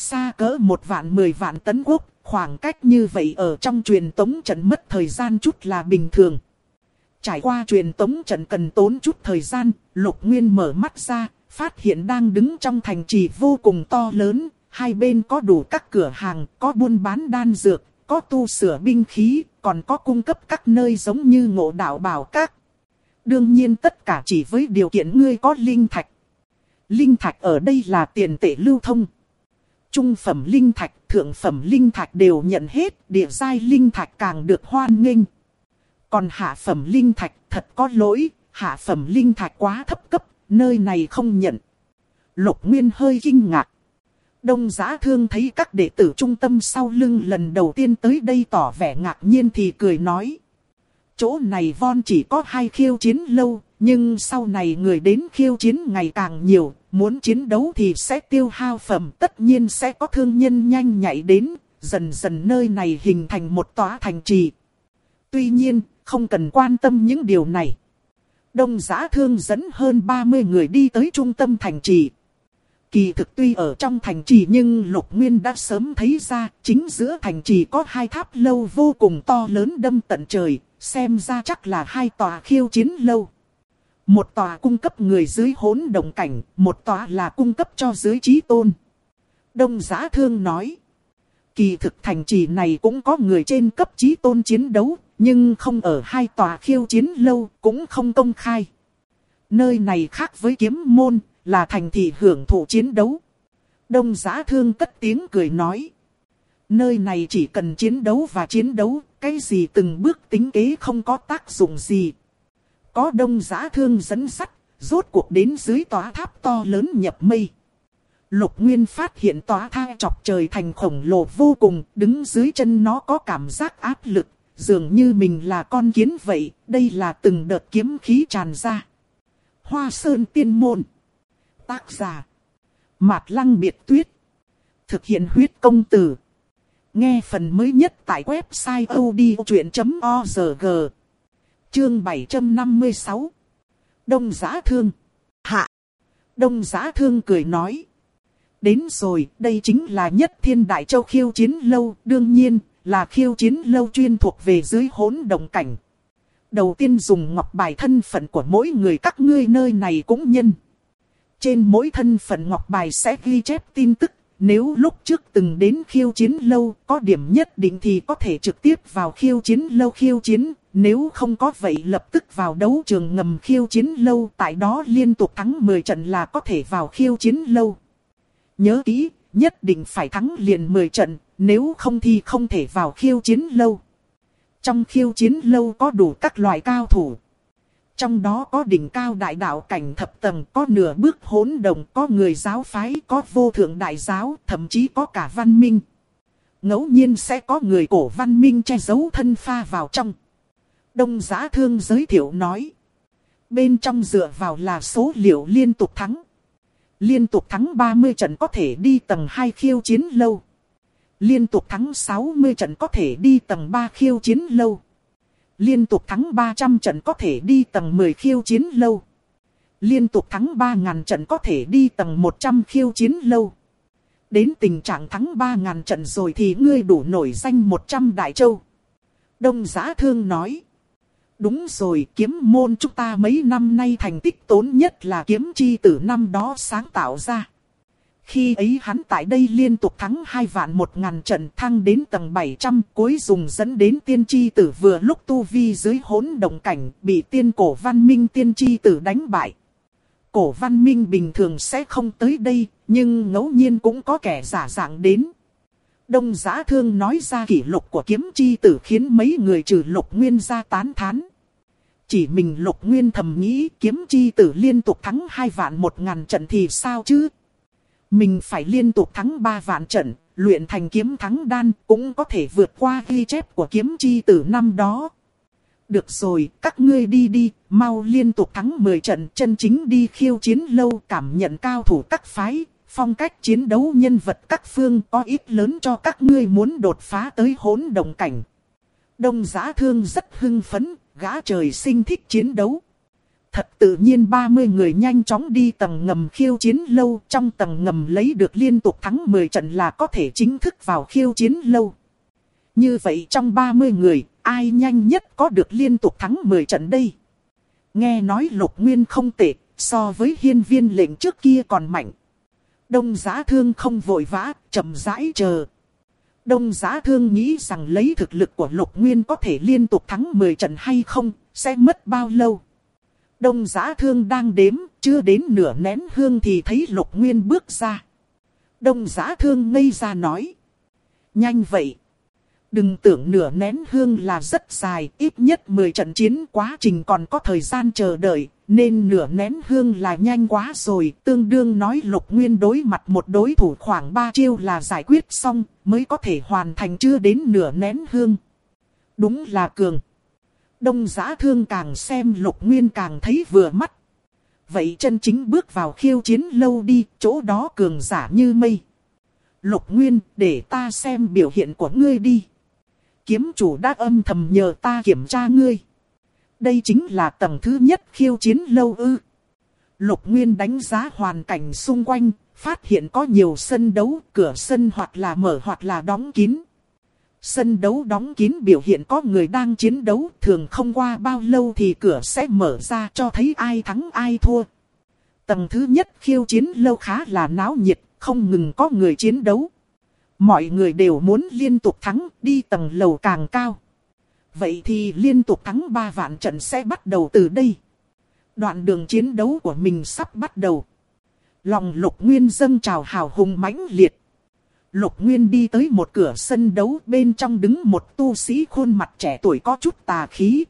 xa cỡ 1 vạn 10 vạn tấn quốc, khoảng cách như vậy ở trong truyền tống trận mất thời gian chút là bình thường. Trải qua truyền tống trận cần tốn chút thời gian, Lục Nguyên mở mắt ra, phát hiện đang đứng trong thành trì vô cùng to lớn, hai bên có đủ các cửa hàng, có buôn bán đan dược, có tu sửa binh khí, còn có cung cấp các nơi giống như Ngộ Đạo Bảo Các. Đương nhiên tất cả chỉ với điều kiện ngươi có linh thạch. Linh thạch ở đây là tiền tệ lưu thông. Trung phẩm linh thạch, thượng phẩm linh thạch đều nhận hết, địa giai linh thạch càng được hoan nghênh. Còn hạ phẩm linh thạch thật có lỗi, hạ phẩm linh thạch quá thấp cấp, nơi này không nhận. Lục Nguyên hơi kinh ngạc. Đông Giá Thương thấy các đệ tử trung tâm sau lưng lần đầu tiên tới đây tỏ vẻ ngạc nhiên thì cười nói. Chỗ này von chỉ có 2 khiêu chiến lâu, nhưng sau này người đến khiêu chiến ngày càng nhiều, muốn chiến đấu thì sẽ tiêu hao phẩm, tất nhiên sẽ có thương nhân nhanh nhạy đến, dần dần nơi này hình thành một tòa thành trì. Tuy nhiên, không cần quan tâm những điều này. Đông Giá Thương dẫn hơn 30 người đi tới trung tâm thành trì. Kỳ thực tuy ở trong thành trì nhưng Lục Nguyên đã sớm thấy ra, chính giữa thành trì có 2 tháp lâu vô cùng to lớn đâm tận trời, xem ra chắc là 2 tòa khiêu chiến lâu. Một tòa cung cấp người dưới hỗn động cảnh, một tòa là cung cấp cho dưới chí tôn. Đông Giá Thương nói, kỳ thực thành trì này cũng có người trên cấp chí tôn chiến đấu, nhưng không ở 2 tòa khiêu chiến lâu, cũng không công khai. Nơi này khác với kiếm môn, là thành thị hưởng thụ chiến đấu. Đông Giá Thương cất tiếng cười nói, nơi này chỉ cần chiến đấu và chiến đấu, cái gì từng bước tính kế không có tác dụng gì. Có Đông Giá Thương dẫn sắt, rốt cuộc đến dưới tòa tháp to lớn nhập mây. Lục Nguyên phát hiện tòa tháp chọc trời thành khổng lồ vô cùng, đứng dưới chân nó có cảm giác áp lực, dường như mình là con kiến vậy, đây là từng đợt kiếm khí tràn ra. Hoa Sơn Tiên Môn. Tác giả Mạt Lăng Biệt Tuyết. Thực hiện huyết công từ. Nghe phần mới nhất tại website odchuyện.org. Chương 756. Đông Giá Thương. Hạ. Đông Giá Thương cười nói. Đến rồi, đây chính là Nhất Thiên Đại Châu khiêu chiến lâu, đương nhiên là khiêu chiến lâu chuyên thuộc về dưới hỗn động cảnh. Đầu tiên dùng ngọc bài thân phận của mỗi người các ngươi nơi này cũng nhân. Trên mỗi thân phận ngọc bài sẽ ghi chép tin tức, nếu lúc trước từng đến khiêu chiến lâu có điểm nhất định thì có thể trực tiếp vào khiêu chiến lâu khiêu chiến, nếu không có vậy lập tức vào đấu trường ngầm khiêu chiến lâu, tại đó liên tục thắng 10 trận là có thể vào khiêu chiến lâu. Nhớ kỹ, nhất định phải thắng liền 10 trận, nếu không thì không thể vào khiêu chiến lâu. Trong khiêu chiến lâu có đủ các loại cao thủ. Trong đó có đỉnh cao đại đạo cảnh thập tầng, có nửa bước hỗn động, có người giáo phái, có vô thượng đại giáo, thậm chí có cả văn minh. Ngẫu nhiên sẽ có người cổ văn minh che giấu thân pha vào trong. Đông Giá Thương giới thiệu nói. Bên trong dựa vào là số liệu liên tục thắng. Liên tục thắng 30 trận có thể đi tầng 2 khiêu chiến lâu. Liên tục thắng 60 trận có thể đi tầng 3 khiêu chiến lâu. Liên tục thắng 300 trận có thể đi tầng 10 khiêu chiến lâu. Liên tục thắng 3.000 trận có thể đi tầng 100 khiêu chiến lâu. Đến tình trạng thắng 3.000 trận rồi thì ngươi đủ nổi danh 100 Đại Châu. Đông Giá Thương nói. Đúng rồi, kiếm môn chúng ta mấy năm nay thành tích tốn nhất là kiếm chi tử năm đó sáng tạo ra. Khi ấy hắn tại đây liên tục thắng 2.100.000 trận thăng đến tầng 700, cuối dùng dẫn đến tiên chi tử vừa lúc tu vi dưới hỗn động cảnh bị tiên cổ văn minh tiên chi tử đánh bại. Cổ văn minh bình thường sẽ không tới đây, nhưng ngẫu nhiên cũng có kẻ giả dạng đến. Đông Giá Thương nói ra kỷ lục của kiếm chi tử khiến mấy người trừ Lục Nguyên ra tán thán. Chỉ mình Lục Nguyên thầm nghĩ kiếm chi tử liên tục thắng 2.100.000 trận thì sao chứ? Mình phải liên tục thắng 3 vạn trận, luyện thành kiếm thắng đan cũng có thể vượt qua ghi chép của kiếm chi tử năm đó. Được rồi, các ngươi đi đi, mau liên tục thắng 10 trận chân chính đi khiêu chiến lâu cảm nhận cao thủ các phái, phong cách chiến đấu nhân vật các phương có ít lớn cho các ngươi muốn đột phá tới hỗn động cảnh. Đông Giá Thương rất hưng phấn, gã trời sinh thích chiến đấu. Thật tự nhiên 30 người nhanh chóng đi tầng ngầm khiêu chiến lâu. Trong tầng ngầm lấy được liên tục thắng 10 trận là có thể chính thức vào khiêu chiến lâu. Như vậy trong 30 người, ai nhanh nhất có được liên tục thắng 10 trận đây? Nghe nói Lục Nguyên không tệ, so với hiên viên lệnh trước kia còn mạnh. Đông Giá Thương không vội vã, chậm rãi chờ. Đông Giá Thương nghĩ rằng lấy thực lực của Lục Nguyên có thể liên tục thắng 10 trận hay không, sẽ mất bao lâu. Đông Giá Thương đang đếm, chưa đến nửa nén hương thì thấy Lục Nguyên bước ra. Đông Giá Thương ngây ra nói. Nhanh vậy. Đừng tưởng nửa nén hương là rất dài, ít nhất 10 trận chiến quá trình còn có thời gian chờ đợi, nên nửa nén hương là nhanh quá rồi. Tương đương nói Lục Nguyên đối mặt một đối thủ khoảng 3 chiêu là giải quyết xong, mới có thể hoàn thành chưa đến nửa nén hương. Đúng là cường. Đông Giá Thương càng xem Lục Nguyên càng thấy vừa mắt. Vậy chân chính bước vào khiêu chiến lâu đi, chỗ đó cường giả như mây. Lục Nguyên, để ta xem biểu hiện của ngươi đi. Kiếm chủ đã âm thầm nhờ ta kiểm tra ngươi. Đây chính là tầng thứ nhất khiêu chiến lâu ư? Lục Nguyên đánh giá hoàn cảnh xung quanh, phát hiện có nhiều sân đấu, cửa sân hoặc là mở hoặc là đóng kín. Sân đấu đóng kín biểu hiện có người đang chiến đấu, thường không qua bao lâu thì cửa sẽ mở ra cho thấy ai thắng ai thua. Tầng thứ nhất khiêu chiến lâu khá là náo nhiệt, không ngừng có người chiến đấu. Mọi người đều muốn liên tục thắng, đi tầng lầu càng cao. Vậy thì liên tục thắng 3 vạn trận sẽ bắt đầu từ đây. Đoạn đường chiến đấu của mình sắp bắt đầu. Lòng Lục Nguyên dâng trào hào hùng mãnh liệt. Lục Nguyên đi tới một cửa sân đấu, bên trong đứng một tu sĩ khuôn mặt trẻ tuổi có chút tà khí.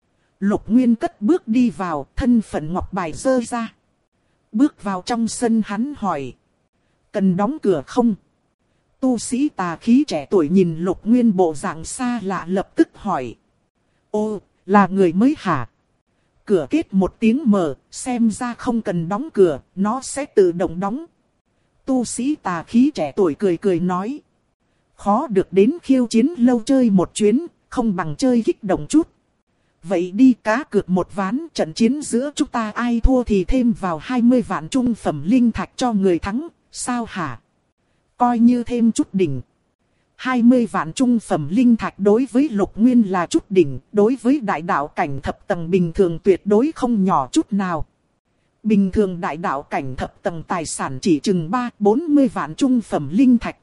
Lục Nguyên cất bước đi vào, thân phận ngọc bài giơ ra. Bước vào trong sân hắn hỏi. Cần đóng cửa không? Tu sĩ tà khí trẻ tuổi nhìn Lục Nguyên bộ dạng xa lạ lập tức hỏi. Ô, là người mới hả? Cửa kết một tiếng mở, xem ra không cần đóng cửa, nó sẽ tự động đóng. Tu sĩ tà khí trẻ tuổi cười cười nói. Khó được đến khiêu chiến lâu chơi một chuyến, không bằng chơi kích động chút. Vậy đi cá cược một ván, trận chiến giữa chúng ta ai thua thì thêm vào 20 vạn trung phẩm linh thạch cho người thắng, sao hả? Coi như thêm chút đỉnh. 20 vạn trung phẩm linh thạch đối với Lục Nguyên là chút đỉnh, đối với đại đạo cảnh thập tầng bình thường tuyệt đối không nhỏ chút nào. Bình thường đại đạo cảnh thập tầng tài sản chỉ chừng 3-40 vạn trung phẩm linh thạch.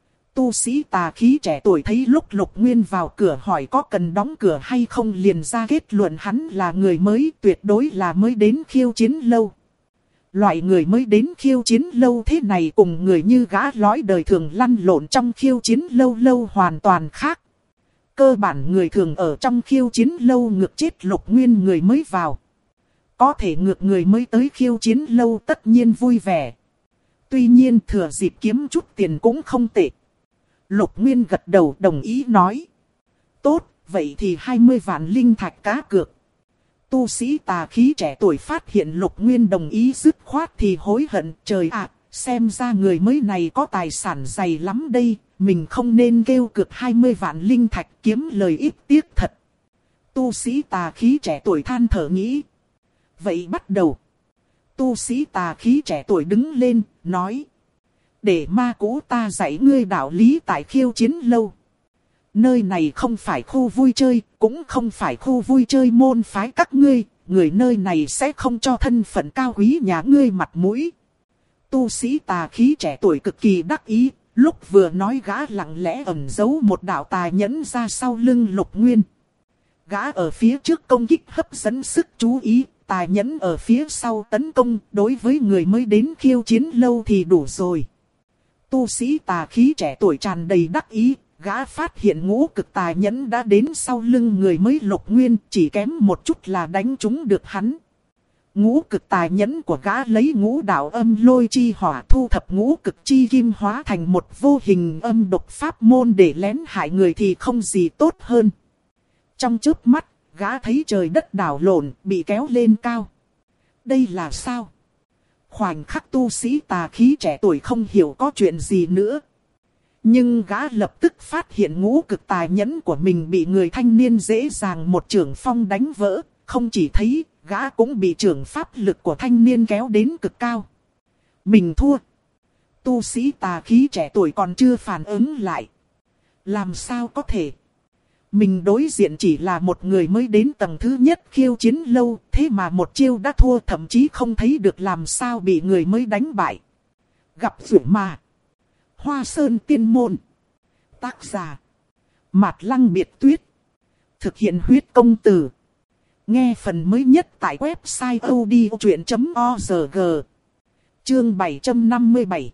Tu sĩ tà khí trẻ tuổi thấy lúc Lục Nguyên vào cửa hỏi có cần đóng cửa hay không liền ra kết luận hắn là người mới, tuyệt đối là mới đến khiêu chiến lâu. Loại người mới đến khiêu chiến lâu thế này cùng người như gã lói đời thường lăn lộn trong khiêu chiến lâu lâu hoàn toàn khác. Cơ bản người thường ở trong khiêu chiến lâu ngược chết Lục Nguyên người mới vào. Có thể ngược người mới tới khiêu chiến lâu tất nhiên vui vẻ. Tuy nhiên thừa dịp kiếm chút tiền cũng không tệ. Lục Nguyên gật đầu đồng ý nói. Tốt, vậy thì 20 vạn linh thạch cá cược. Tu sĩ tà khí trẻ tuổi phát hiện Lục Nguyên đồng ý dứt khoát thì hối hận. Trời ạ, xem ra người mới này có tài sản dày lắm đây. Mình không nên kêu cược 20 vạn linh thạch kiếm lời ít tiếc thật. Tu sĩ tà khí trẻ tuổi than thở nghĩ. Vậy bắt đầu. Tu sĩ tà khí trẻ tuổi đứng lên, nói. Để ma cũ ta dạy ngươi đạo lý tại khiêu chiến lâu. Nơi này không phải khu vui chơi, cũng không phải khu vui chơi môn phái các ngươi. Người nơi này sẽ không cho thân phận cao quý nhà ngươi mặt mũi. Tu sĩ tà khí trẻ tuổi cực kỳ đắc ý. Lúc vừa nói gã lặng lẽ ẩn giấu một đạo tà nhẫn ra sau lưng Lục Nguyên. Gã ở phía trước công kích hấp dẫn sức chú ý. Tà nhẫn ở phía sau tấn công, đối với người mới đến khiêu chiến lâu thì đủ rồi. Tu sĩ tà khí trẻ tuổi tràn đầy đắc ý, gã phát hiện ngũ cực tà nhẫn đã đến sau lưng người mới Lục Nguyên, chỉ kém một chút là đánh trúng được hắn. Ngũ cực tà nhẫn của gã lấy ngũ đạo âm lôi chi hỏa thu thập ngũ cực chi kim hóa thành một vô hình âm độc pháp môn để lén hại người thì không gì tốt hơn. Trong chớp mắt, gã thấy trời đất đảo lộn, bị kéo lên cao. Đây là sao? Khoảnh khắc tu sĩ tà khí trẻ tuổi không hiểu có chuyện gì nữa. Nhưng gã lập tức phát hiện ngũ cực tà nhẫn của mình bị người thanh niên dễ dàng một chưởng phong đánh vỡ. Không chỉ thấy, gã cũng bị trưởng pháp lực của thanh niên kéo đến cực cao. Mình thua. Tu sĩ tà khí trẻ tuổi còn chưa phản ứng lại. Làm sao có thể? Mình đối diện chỉ là một người mới đến tầng thứ nhất khiêu chiến lâu, thế mà một chiêu đã thua, thậm chí không thấy được làm sao bị người mới đánh bại. Gặp rủi mà. Hoa Sơn Tiên Môn. Tác giả. Mạt Lăng Biệt Tuyết. Thực hiện huyết công từ. Nghe phần mới nhất tại website odchuyện.org. Chương 757.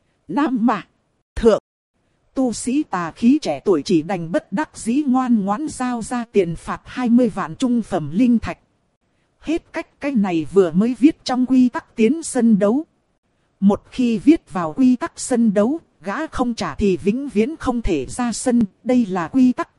Nam Mạc. Thượng. Tu sĩ tà khí trẻ tuổi chỉ đành bất đắc dĩ ngoan ngoãn giao ra tiền phạt 20 vạn trung phẩm linh thạch. Hết cách, cái này vừa mới viết trong quy tắc tiến sân đấu. Một khi viết vào quy tắc sân đấu, gã không trả thì vĩnh viễn không thể ra sân, đây là quy tắc.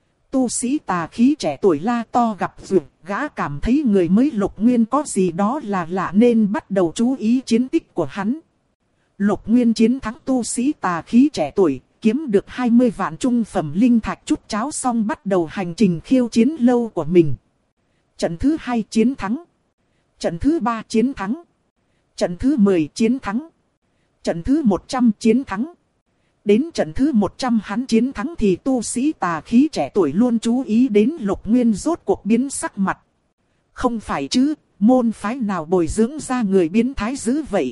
Tu sĩ tà khí trẻ tuổi la to gặp duyệt, gã cảm thấy người mới Lục Nguyên có gì đó là lạ nên bắt đầu chú ý chiến tích của hắn. Lục Nguyên chiến thắng tu sĩ tà khí trẻ tuổi, kiếm được 20 vạn trung phẩm linh thạch, chút cháo xong bắt đầu hành trình khiêu chiến lâu của mình. Trận thứ 2 chiến thắng. Trận thứ 3 chiến thắng. Trận thứ 10 chiến thắng. Trận thứ 100 chiến thắng. Đến trận thứ 100 hắn chiến thắng thì tu sĩ tà khí trẻ tuổi luôn chú ý đến Lục Nguyên rốt cuộc biến sắc mặt. Không phải chứ, môn phái nào bồi dưỡng ra người biến thái dữ vậy?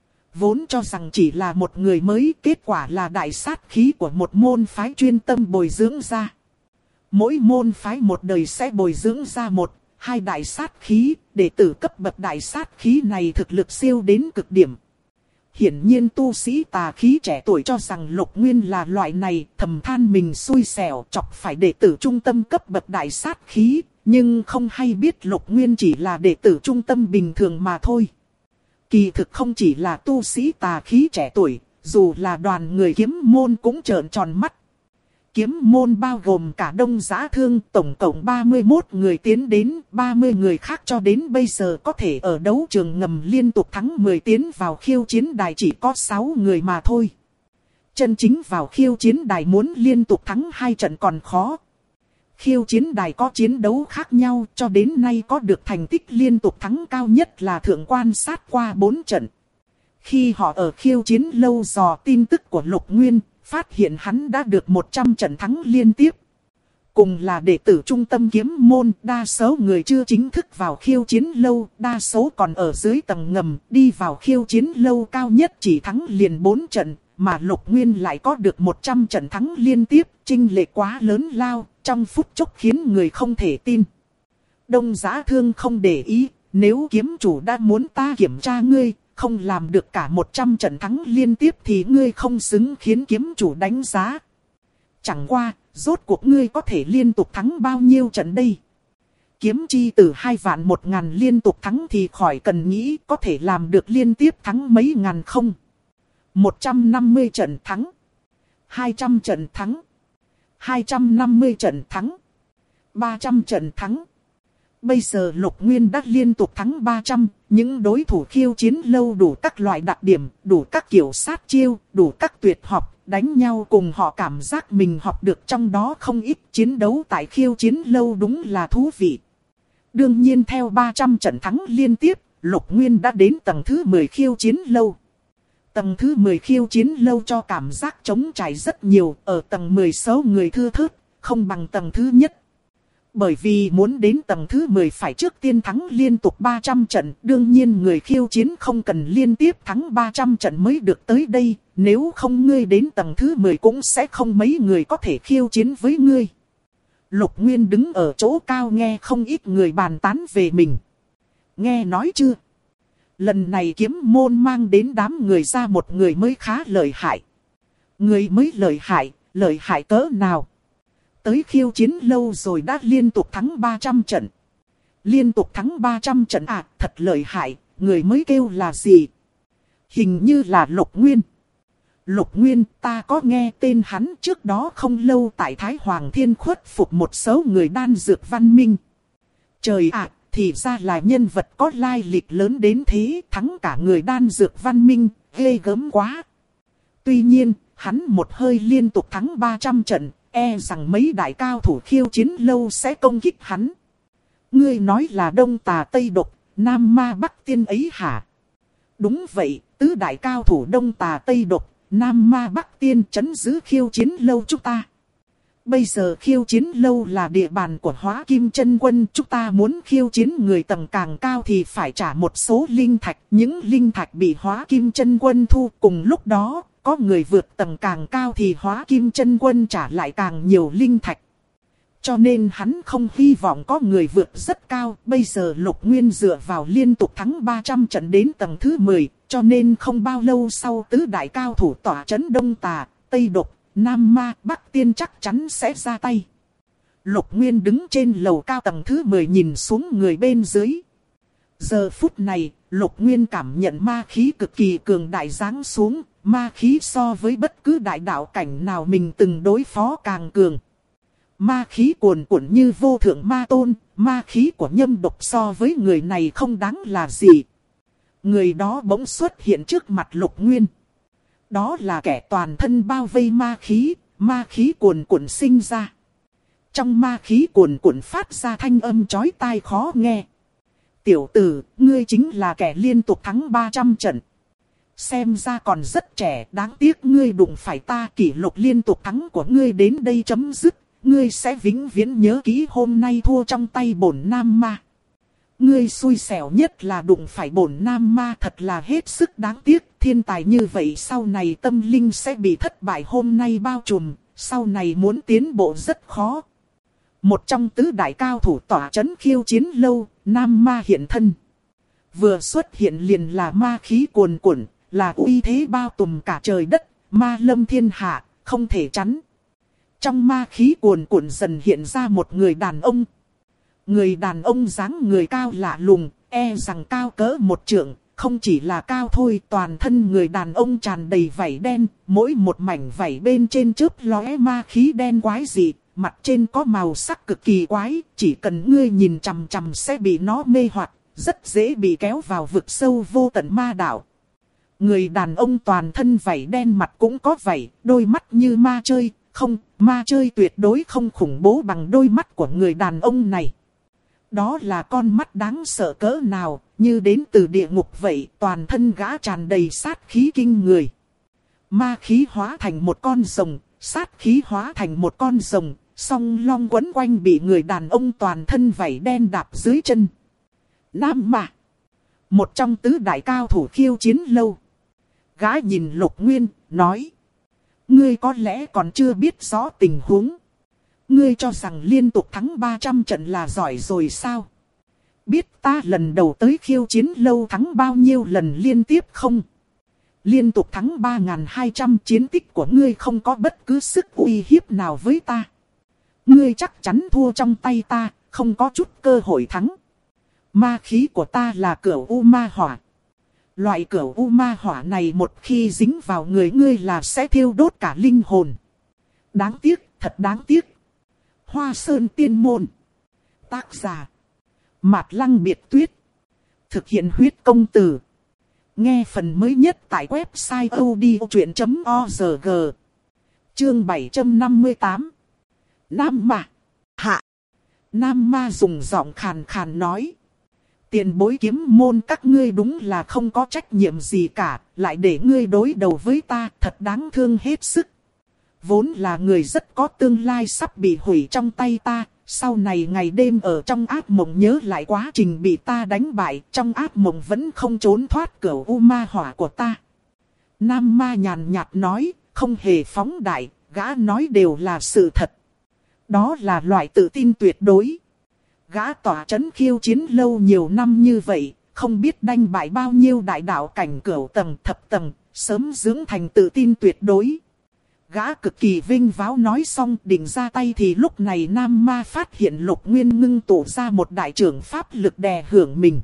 Vốn cho rằng chỉ là một người mới, kết quả là đại sát khí của một môn phái chuyên tâm bồi dưỡng ra. Mỗi môn phái một đời sẽ bồi dưỡng ra 1-2 đại sát khí, đệ tử cấp bậc đại sát khí này thực lực siêu đến cực điểm. Hiển nhiên tu sĩ tà khí trẻ tuổi cho rằng Lục Nguyên là loại này, thầm than mình xui xẻo chọc phải đệ tử trung tâm cấp bậc đại sát khí, nhưng không hay biết Lục Nguyên chỉ là đệ tử trung tâm bình thường mà thôi. Kỳ thực không chỉ là tu sĩ tà khí trẻ tuổi, dù là đoàn người kiếm môn cũng trợn tròn mắt. Kiếm môn bao gồm cả Đông Giá Thương, tổng cộng 31 người tiến đến, 30 người khác cho đến bây giờ có thể ở đấu trường ngầm liên tục thắng 10 tiến vào khiêu chiến đài chỉ có 6 người mà thôi. Chân chính vào khiêu chiến đài muốn liên tục thắng 2 trận còn khó. Khiêu chiến đài có chiến đấu khác nhau, cho đến nay có được thành tích liên tục thắng cao nhất là thượng quan sát qua 4 trận. Khi họ ở khiêu chiến lâu dò tin tức của Lục Nguyên, phát hiện hắn đã được 100 trận thắng liên tiếp. Cùng là đệ tử trung tâm kiếm môn, đa số người chưa chính thức vào khiêu chiến lâu, đa số còn ở dưới tầng ngầm, đi vào khiêu chiến lâu cao nhất chỉ thắng liền 4 trận, mà Lục Nguyên lại có được 100 trận thắng liên tiếp, chênh lệch quá lớn lao, trong phút chốc khiến người không thể tin. Đông Giá Thương không để ý, nếu kiếm chủ đã muốn ta kiểm tra ngươi, không làm được cả 100 trận thắng liên tiếp thì ngươi không xứng khiến kiếm chủ đánh giá. Chẳng qua, rốt cuộc ngươi có thể liên tục thắng bao nhiêu trận đây? Kiếm chi từ 2 vạn 1.000 liên tục thắng thì khỏi cần nghĩ, có thể làm được liên tiếp thắng mấy ngàn không? 150 trận thắng, 200 trận thắng, 250 trận thắng, 300 trận thắng. Bây giờ Lục Nguyên đã liên tục thắng 300, những đối thủ khiêu chiến lâu đủ các loại đặc điểm, đủ các kiểu sát chiêu, đủ các tuyệt học, đánh nhau cùng họ cảm giác mình học được trong đó không ít. Chiến đấu tại khiêu chiến lâu đúng là thú vị. Đương nhiên theo 300 trận thắng liên tiếp, Lục Nguyên đã đến tầng thứ 10 khiêu chiến lâu. Tầng thứ 10 khiêu chiến lâu cho cảm giác trống trải rất nhiều, ở tầng 10 số người thưa thớt, không bằng tầng thứ nhất. Bởi vì muốn đến tầng thứ 10 phải trước tiên thắng liên tục 300 trận, đương nhiên người khiêu chiến không cần liên tiếp thắng 300 trận mới được tới đây, nếu không ngươi đến tầng thứ 10 cũng sẽ không mấy người có thể khiêu chiến với ngươi. Lục Nguyên đứng ở chỗ cao nghe không ít người bàn tán về mình. Nghe nói chưa? Lần này kiếm môn mang đến đám người ra một người mới khá lợi hại. Người mới lợi hại cỡ nào? Tới khiêu chiến lâu rồi đã liên tục thắng 300 trận. Liên tục thắng 300 trận à, thật lợi hại, người mới kêu là gì? Hình như là Lục Nguyên. Lục Nguyên, ta có nghe tên hắn trước đó không lâu tại Thái Hoàng Thiên khuất phục một số người đan dược văn minh. Trời ạ, thì ra là nhân vật có lai lịch lớn đến thế, thắng cả người đan dược văn minh, ghê gớm quá. Tuy nhiên, hắn một hơi liên tục thắng 300 trận, e rằng mấy đại cao thủ khiêu chiến lâu sẽ công kích hắn. Ngươi nói là đông tà tây độc, nam ma bắc tiên ấy hả? Đúng vậy, tứ đại cao thủ đông tà tây độc, nam ma bắc tiên trấn giữ khiêu chiến lâu chúng ta. Bây giờ khiêu chiến lâu là địa bàn của Hóa Kim Chân Quân, chúng ta muốn khiêu chiến người tầng càng cao thì phải trả một số linh thạch. Những linh thạch bị Hóa Kim Chân Quân thu, cùng lúc đó, có người vượt tầng càng cao thì Hóa Kim Chân Quân trả lại càng nhiều linh thạch. Cho nên hắn không hy vọng có người vượt rất cao. Bây giờ Lục Nguyên dựa vào liên tục thắng 300 trận đến tầng thứ 10, cho nên không bao lâu sau tứ đại cao thủ tỏa trấn đông tà, tây độc, nam ma, bắc tiên chắc chắn sẽ ra tay. Lục Nguyên đứng trên lầu cao tầng thứ 10 nhìn xuống người bên dưới. Giờ phút này, Lục Nguyên cảm nhận ma khí cực kỳ cường đại giáng xuống, ma khí so với bất cứ đại đạo cảnh nào mình từng đối phó càng cường. Ma khí cuồn cuộn như vô thượng ma tôn, ma khí của nhâm độc so với người này không đáng là gì. Người đó bỗng xuất hiện trước mặt Lục Nguyên. Đó là kẻ toàn thân bao vây ma khí cuồn cuộn sinh ra. Trong ma khí cuồn cuộn phát ra thanh âm chói tai khó nghe. Tiểu tử, ngươi chính là kẻ liên tục thắng 300 trận. Xem ra còn rất trẻ, đáng tiếc ngươi đụng phải ta, kỷ lục liên tục thắng của ngươi đến đây chấm dứt. Ngươi sẽ vĩnh viễn nhớ kỹ hôm nay thua trong tay bổn nam ma. Ngươi xui xẻo nhất là đụng phải bổn nam ma, thật là hết sức đáng tiếc. Thiên tài như vậy sau này tâm linh sẽ bị thất bại hôm nay bao trùm, sau này muốn tiến bộ rất khó. Một trong tứ đại cao thủ tỏa trấn khiêu chiến lâu, nam ma hiện thân. Vừa xuất hiện liền là ma khí cuồn cuộn, là uy thế bao trùm cả trời đất, ma lâm thiên hạ, không thể chắn. Trong ma khí cuồn cuộn dần hiện ra một người đàn ông. Người đàn ông dáng người cao lạ lùng, e rằng cao cỡ một trượng, không chỉ là cao thôi, toàn thân người đàn ông tràn đầy vảy đen, mỗi một mảnh vảy bên trên chớp lóe ma khí đen quái dị, mặt trên có màu sắc cực kỳ quái, chỉ cần ngươi nhìn chằm chằm sẽ bị nó mê hoặc, rất dễ bị kéo vào vực sâu vô tận ma đạo. Người đàn ông toàn thân vảy đen, mặt cũng có vảy, đôi mắt như ma chơi, không, ma chơi tuyệt đối không khủng bố bằng đôi mắt của người đàn ông này. Đó là con mắt đáng sợ cỡ nào, như đến từ địa ngục vậy, toàn thân gã tràn đầy sát khí kinh người. Ma khí hóa thành một con rồng, sát khí hóa thành một con rồng, song long quấn quanh bị người đàn ông toàn thân vảy đen đạp dưới chân. Nam ma, một trong tứ đại cao thủ khiêu chiến lâu. Gã nhìn Lục Nguyên, nói: Ngươi có lẽ còn chưa biết rõ tình huống. Ngươi cho rằng liên tục thắng 300 trận là giỏi rồi sao? Biết ta lần đầu tới khiêu chiến lâu thắng bao nhiêu lần liên tiếp không? Liên tục thắng 3.200, chiến tích của ngươi không có bất cứ sức uy hiếp nào với ta. Ngươi chắc chắn thua trong tay ta, không có chút cơ hội thắng. Ma khí của ta là cửu u ma hỏa. Loại cửu u ma hỏa này một khi dính vào người ngươi là sẽ thiêu đốt cả linh hồn. Đáng tiếc, thật đáng tiếc. Hoa Sơn Tiên Môn. Tác giả: Mạt Lăng Biệt Tuyết. Thực hiện huyết công từ. Nghe phần mới nhất tại website odchuyện.org. Chương 758. Nam ma. Hạ. Nam ma dùng giọng khàn khàn nói: Tiền bối kiếm môn các ngươi đúng là không có trách nhiệm gì cả, lại để ngươi đối đầu với ta, thật đáng thương hết sức. Vốn là người rất có tương lai sắp bị hủy trong tay ta, sau này ngày đêm ở trong ác mộng nhớ lại quá trình bị ta đánh bại, trong ác mộng vẫn không trốn thoát cửu u ma hỏa của ta. Nam ma nhàn nhạt nói, không hề phóng đại, gã nói đều là sự thật. Đó là loại tự tin tuyệt đối. Gã tỏa trấn khiêu chiến lâu nhiều năm như vậy, không biết đánh bại bao nhiêu đại đạo cảnh cửu tầng thập tầng, sớm dưỡng thành tự tin tuyệt đối. Gã cực kỳ vinh váo nói xong định ra tay thì lúc này Nam ma phát hiện Lục Nguyên ngưng tụ ra một đại trưởng pháp lực đè hưởng mình.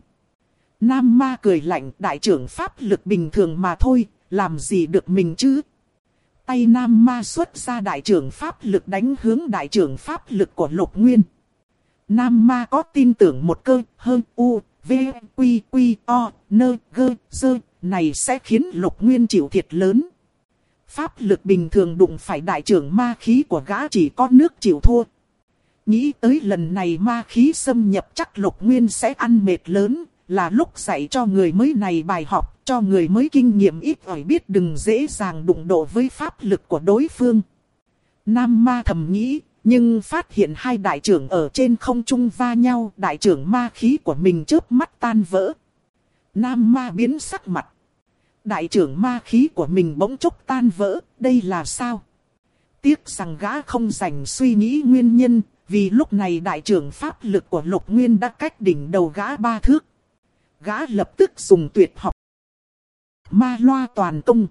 Nam ma cười lạnh, đại trưởng pháp lực bình thường mà thôi, làm gì được mình chứ. Tay Nam ma xuất ra đại trưởng pháp lực đánh hướng đại trưởng pháp lực của Lục Nguyên. Nam ma có tin tưởng một cơ hơn u, v, quy, quy, o, nơ, gơ, dơ này sẽ khiến Lục Nguyên chịu thiệt lớn. Pháp lực bình thường đụng phải đại trưởng ma khí của gã chỉ có nước chịu thua. Nghĩ tới lần này ma khí xâm nhập chắc Lục Nguyên sẽ ăn mệt lớn, là lúc dạy cho người mới này bài học, cho người mới kinh nghiệm ít ỏi biết đừng dễ dàng đụng độ với pháp lực của đối phương. Nam ma thầm nghĩ, nhưng phát hiện hai đại trưởng ở trên không trung va nhau, đại trưởng ma khí của mình chớp mắt tan vỡ. Nam ma biến sắc mặt. Đại trưởng ma khí của mình bỗng chốc tan vỡ, đây là sao? Tiếc rằng gã không dành suy nghĩ nguyên nhân, vì lúc này đại trưởng pháp lực của Lục Nguyên đã cách đỉnh đầu gã 3 thước. Gã lập tức dùng tuyệt học Ma Loa Toàn Công.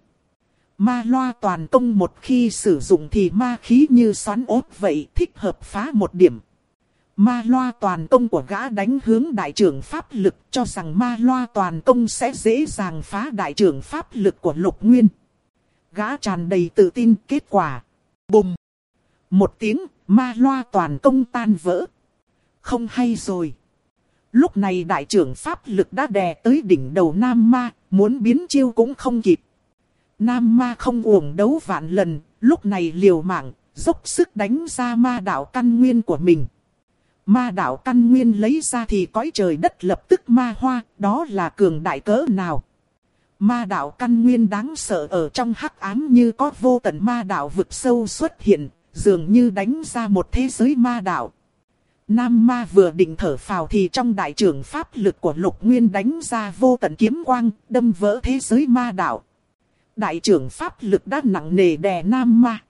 Ma Loa Toàn Công một khi sử dụng thì ma khí như xoắn ốt vậy, thích hợp phá một điểm. Ma Loa Toàn Công của gã đánh hướng đại trưởng pháp lực, cho rằng Ma Loa Toàn Công sẽ dễ dàng phá đại trưởng pháp lực của Lục Nguyên. Gã tràn đầy tự tin, kết quả bùng một tiếng, Ma Loa Toàn Công tan vỡ. Không hay rồi. Lúc này đại trưởng pháp lực đã đè tới đỉnh đầu Nam Ma, muốn biến chiêu cũng không kịp. Nam Ma không uổng đấu vạn lần, lúc này liều mạng, dốc sức đánh ra ma đạo căn nguyên của mình. Ma đạo căn nguyên lấy ra thì cõi trời đất lập tức ma hoa, đó là cường đại cỡ nào. Ma đạo căn nguyên đáng sợ ở trong hắc ám như có vô tận ma đạo vực sâu xuất hiện, dường như đánh ra một thế giới ma đạo. Nam Ma vừa định thở phào thì trong đại trưởng pháp lực của Lục Nguyên đánh ra vô tận kiếm quang, đâm vỡ thế giới ma đạo. Đại trưởng pháp lực đã nặng nề đè Nam Ma.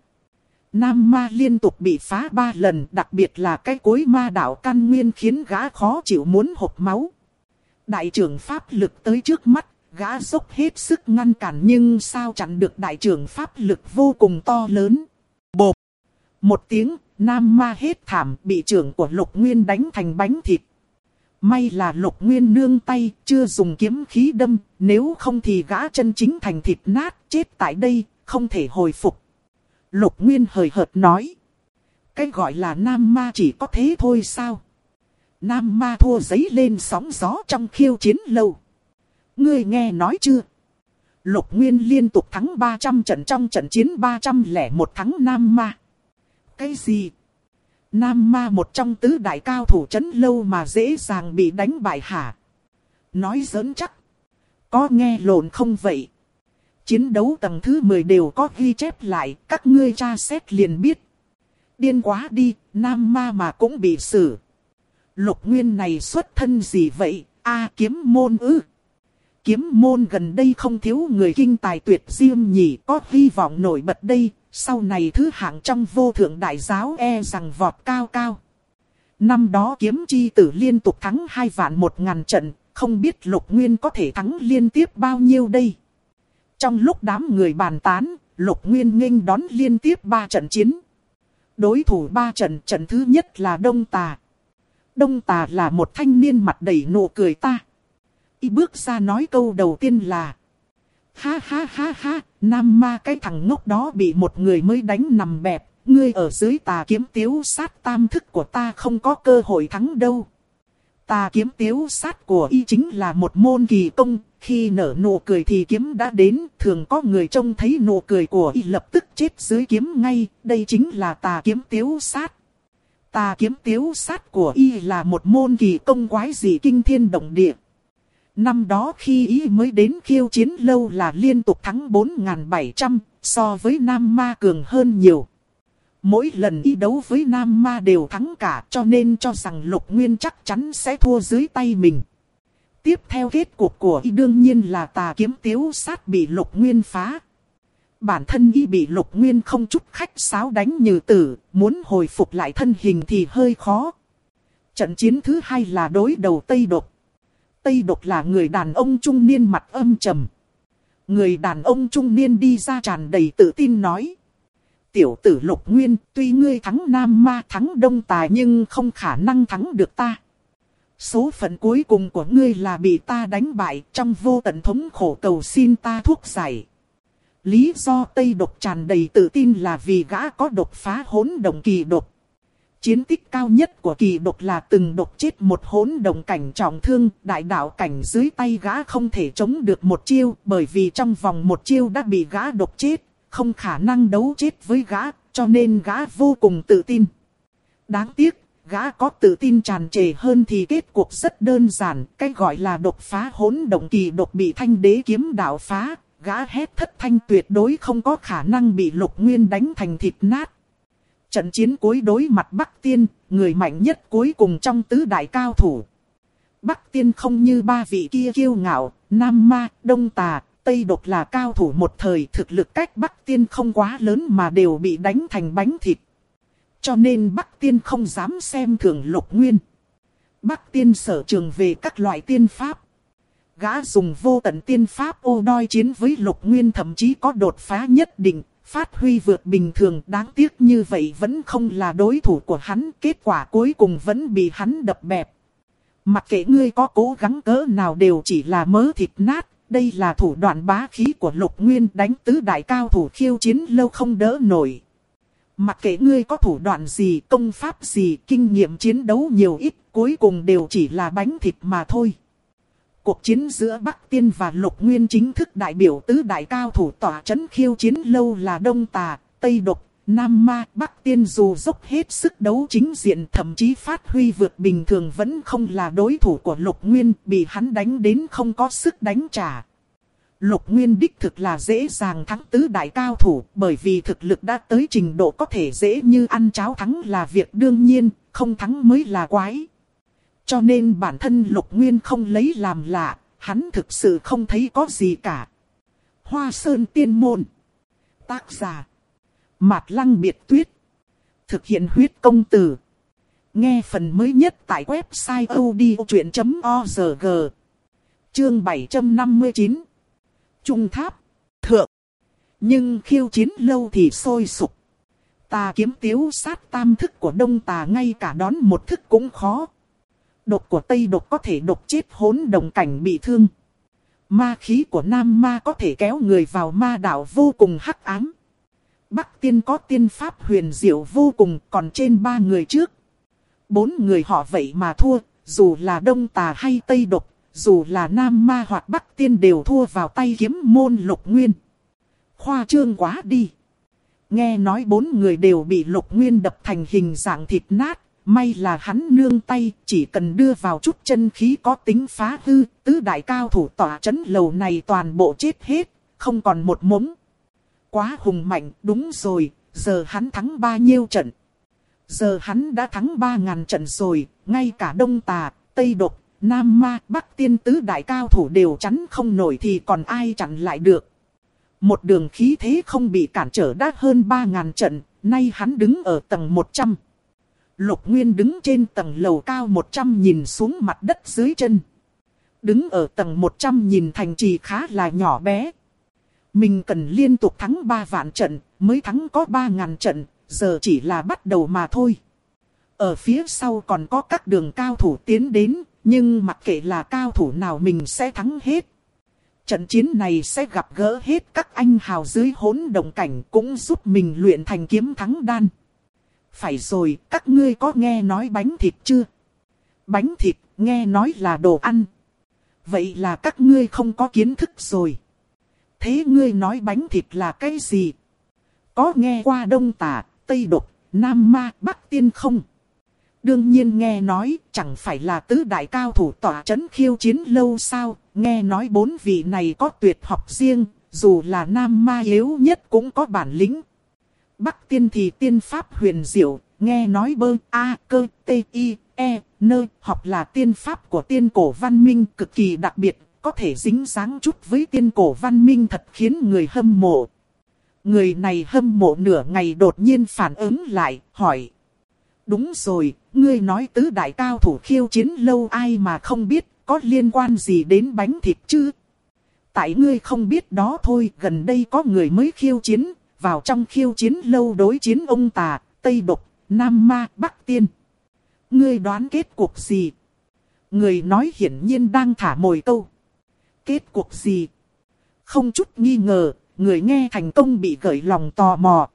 Nam Ma liên tục bị phá 3 lần, đặc biệt là cái cuối ma đạo căn nguyên khiến gã khó chịu muốn hộc máu. Đại trưởng pháp lực tới trước mắt, gã dốc hết sức ngăn cản nhưng sao chặn được đại trưởng pháp lực vô cùng to lớn. Bộp! Một tiếng, Nam Ma hết thảm, bị trưởng của Lục Nguyên đánh thành bánh thịt. May là Lục Nguyên nương tay, chưa dùng kiếm khí đâm, nếu không thì gã chân chính thành thịt nát, chết tại đây, không thể hồi phục. Lục Nguyên hời hợt nói. Cái gọi là Nam Ma chỉ có thế thôi sao? Nam Ma thua giấy lên sóng gió trong khiêu chiến lâu. Ngươi nghe nói chưa? Lục Nguyên liên tục thắng 300 trận trong trận chiến 301 thắng Nam Ma. Cái gì? Nam Ma một trong tứ đại cao thủ trấn lâu mà dễ dàng bị đánh bại hả? Nói giỡn chắc. Có nghe lộn không vậy? Chiến đấu tầng thứ 10 đều có ghi chép lại, các ngươi tra xét liền biết. Điên quá đi, Nam Ma mà cũng bị xử. Lục Nguyên này xuất thân gì vậy? Kiếm môn ư? Kiếm môn gần đây không thiếu người kinh tài tuyệt diêm nhỉ, có hy vọng nổi bật đây. Sau này thứ hạng trong vô thượng đại giáo e rằng vọt cao cao. Năm đó kiếm chi tử liên tục thắng 2.100.000 trận, không biết Lục Nguyên có thể thắng liên tiếp bao nhiêu đây. Trong lúc đám người bàn tán, Lục Nguyên nghênh đón liên tiếp 3 trận chiến. Đối thủ 3 trận, trận thứ nhất là Đông Tà. Đông Tà là một thanh niên mặt đầy nụ cười ta. Y bước ra nói câu đầu tiên là: ha ha ha ha, Nam Ma cái thằng ngốc đó bị một người mới đánh nằm bẹp, ngươi ở dưới tà kiếm tiếu sát tam thức của ta không có cơ hội thắng đâu. Tà kiếm tiếu sát của y chính là một môn kỳ công, khi nở nụ cười thì kiếm đã đến, thường có người trông thấy nụ cười của y lập tức chết dưới kiếm ngay, đây chính là tà kiếm tiếu sát. Tà kiếm tiếu sát của y là một môn kỳ công quái dị kinh thiên động địa. Năm đó khi y mới đến khiêu chiến lâu là liên tục thắng 4.700, so với Nam Ma cường hơn nhiều. Mỗi lần y đấu với Nam Ma đều thắng cả, cho nên cho rằng Lục Nguyên chắc chắn sẽ thua dưới tay mình. Tiếp theo kết cục của y đương nhiên là tà kiếm tiếu sát bị Lục Nguyên phá. Bản thân y bị Lục Nguyên không chút khách sáo đánh như tử, muốn hồi phục lại thân hình thì hơi khó. Trận chiến thứ hai là đối đầu Tây Độc. Tây Độc là người đàn ông trung niên mặt âm trầm. Người đàn ông trung niên đi ra tràn đầy tự tin nói: tiểu tử Lục Nguyên, tuy ngươi thắng Nam Ma thắng Đông Tà nhưng không khả năng thắng được ta. Số phận cuối cùng của ngươi là bị ta đánh bại, trong vô tận thống khổ cầu xin ta thuốc giải. Lý do Tây Độc tràn đầy tự tin là vì gã có độc phá hỗn động kỳ độc. Chiến tích cao nhất của kỳ độc là từng độc chết một hỗn động cảnh trọng thương, đại đạo cảnh dưới tay gã không thể chống được một chiêu, bởi vì trong vòng một chiêu đã bị gã độc chết, không khả năng đấu chết với gã, cho nên gã vô cùng tự tin. Đáng tiếc, Gã có tự tin tràn trề hơn thì kết cuộc rất đơn giản. Cái gọi là đột phá hỗn động kỳ đột bị thanh đế kiếm đạo phá. Gã hét thất thanh tuyệt đối không có khả năng bị Lục Nguyên đánh thành thịt nát. Trận chiến cuối đối mặt Bắc Tiên, người mạnh nhất cuối cùng trong tứ đại cao thủ. Bắc Tiên không như ba vị kia kiêu ngạo, Nam Ma, Đông Tà, Tây Độc là cao thủ một thời, thực lực cách Bắc Tiên không quá lớn mà đều bị đánh thành bánh thịt. Cho nên Bắc Tiên không dám xem thường Lục Nguyên. Bắc Tiên sở trường về các loại tiên pháp. Gã dùng vô tận tiên pháp ô đoi chiến với Lục Nguyên, thậm chí có đột phá nhất định, phát huy vượt bình thường. Đáng tiếc như vậy vẫn không là đối thủ của hắn, kết quả cuối cùng vẫn bị hắn đập bẹp. Mặc kệ ngươi có cố gắng cỡ nào đều chỉ là mớ thịt nát. Đây là thủ đoạn bá khí của Lục Nguyên, đánh tứ đại cao thủ khiêu chiến lâu không đỡ nổi. Mặc kệ ngươi có thủ đoạn gì, công pháp gì, kinh nghiệm chiến đấu nhiều ít, cuối cùng đều chỉ là bánh thịt mà thôi. Cuộc chiến giữa Bắc Tiên và Lục Nguyên chính thức đại biểu tứ đại cao thủ tỏa chấn khiêu chiến lâu là Đông Tà, Tây Độc, Nam Ma. Bắc Tiên dù dốc hết sức đấu chính diện, thậm chí phát huy vượt bình thường, vẫn không là đối thủ của Lục Nguyên, bị hắn đánh đến không có sức đánh trả. Lục Nguyên đích thực là dễ dàng thắng tứ đại cao thủ, bởi vì thực lực đã tới trình độ có thể dễ như ăn cháo, thắng là việc đương nhiên, không thắng mới là quái. Cho nên bản thân Lục Nguyên không lấy làm lạ, hắn thực sự không thấy có gì cả. Hoa Sơn Tiên Môn. Tác giả Mạt Lăng Biệt Tuyết. Thực hiện huyết công từ. Nghe phần mới nhất tại website odchuyện.org. Chương 759. Trung Tháp. Thượng. Nhưng khiêu chiến lâu thì sôi sục. Tà kiếm tiếu sát tam thức của Đông Tà ngay cả đón một thức cũng khó. Độc của Tây Độc có thể độc chết hỗn động cảnh bị thương. Ma khí của Nam Ma có thể kéo người vào ma đạo vô cùng hắc ám. Bắc Tiên có tiên pháp huyền diệu vô cùng, còn trên 3 người trước. 4 người họ vậy mà thua, dù là Đông Tà hay Tây Độc, dù là Nam Ma hoặc Bắc Tiên đều thua vào tay kiếm môn Lục Nguyên. Khoa trương quá đi. Nghe nói 4 người đều bị Lục Nguyên đập thành hình dạng thịt nát. May là hắn nương tay, chỉ cần đưa vào chút chân khí có tính phá hư, tứ đại cao thủ tỏa chấn lầu này toàn bộ chết hết, không còn một mống. Quá hùng mạnh, đúng rồi, giờ hắn thắng bao nhiêu trận? Giờ hắn đã thắng 3.000 trận rồi, ngay cả Đông Tà, Tây Độc, Nam Ma, Bắc Tiên tứ đại cao thủ đều chắn không nổi thì còn ai chặn lại được. Một đường khí thế không bị cản trở đã hơn 3.000 trận, nay hắn đứng ở tầng 100. Lục Nguyên đứng trên tầng lầu cao 100 nhìn xuống mặt đất dưới chân. Đứng ở tầng 100 nhìn thành trì khá là nhỏ bé. Mình cần liên tục thắng 3 vạn trận, mới thắng có 3.000 trận, giờ chỉ là bắt đầu mà thôi. Ở phía sau còn có các đường cao thủ tiến đến, nhưng mặc kệ là cao thủ nào mình sẽ thắng hết. Trận chiến này sẽ gặp gỡ hết các anh hào dưới hỗn động cảnh, cũng giúp mình luyện thành kiếm thắng đan. Phải rồi, các ngươi có nghe nói bánh thịt chưa? Bánh thịt, nghe nói là đồ ăn. Vậy là các ngươi không có kiến thức rồi. Thế ngươi nói bánh thịt là cái gì? Có nghe qua Đông Tà, Tây Độc, Nam Ma, Bắc Tiên không? Đương nhiên nghe nói, chẳng phải là tứ đại cao thủ tỏa chấn khiêu chiến lâu sao? Nghe nói 4 vị này có tuyệt học riêng, dù là Nam Ma yếu nhất cũng có bản lĩnh. Bắc Tiên thì tiên pháp huyền diệu, nghe nói bơ, a, cơ, t, i, e, nơ, học là tiên pháp của tiên cổ văn minh cực kỳ đặc biệt, có thể dính dáng chút với tiên cổ văn minh thật khiến người hâm mộ. Người này hâm mộ nửa ngày đột nhiên phản ứng lại, hỏi. Đúng rồi, ngươi nói tứ đại cao thủ khiêu chiến lâu ai mà không biết, có liên quan gì đến bánh thịt chứ? Tại ngươi không biết đó thôi, gần đây có người mới khiêu chiến. Vào trong khiêu chiến lâu đối chiến ông Tà, Tây Độc, Nam Ma, Bắc Tiên. Ngươi đoán kết cuộc gì? Người nói hiển nhiên đang thả mồi câu. Kết cuộc gì? Không chút nghi ngờ, người nghe thành công bị gợi lòng tò mò.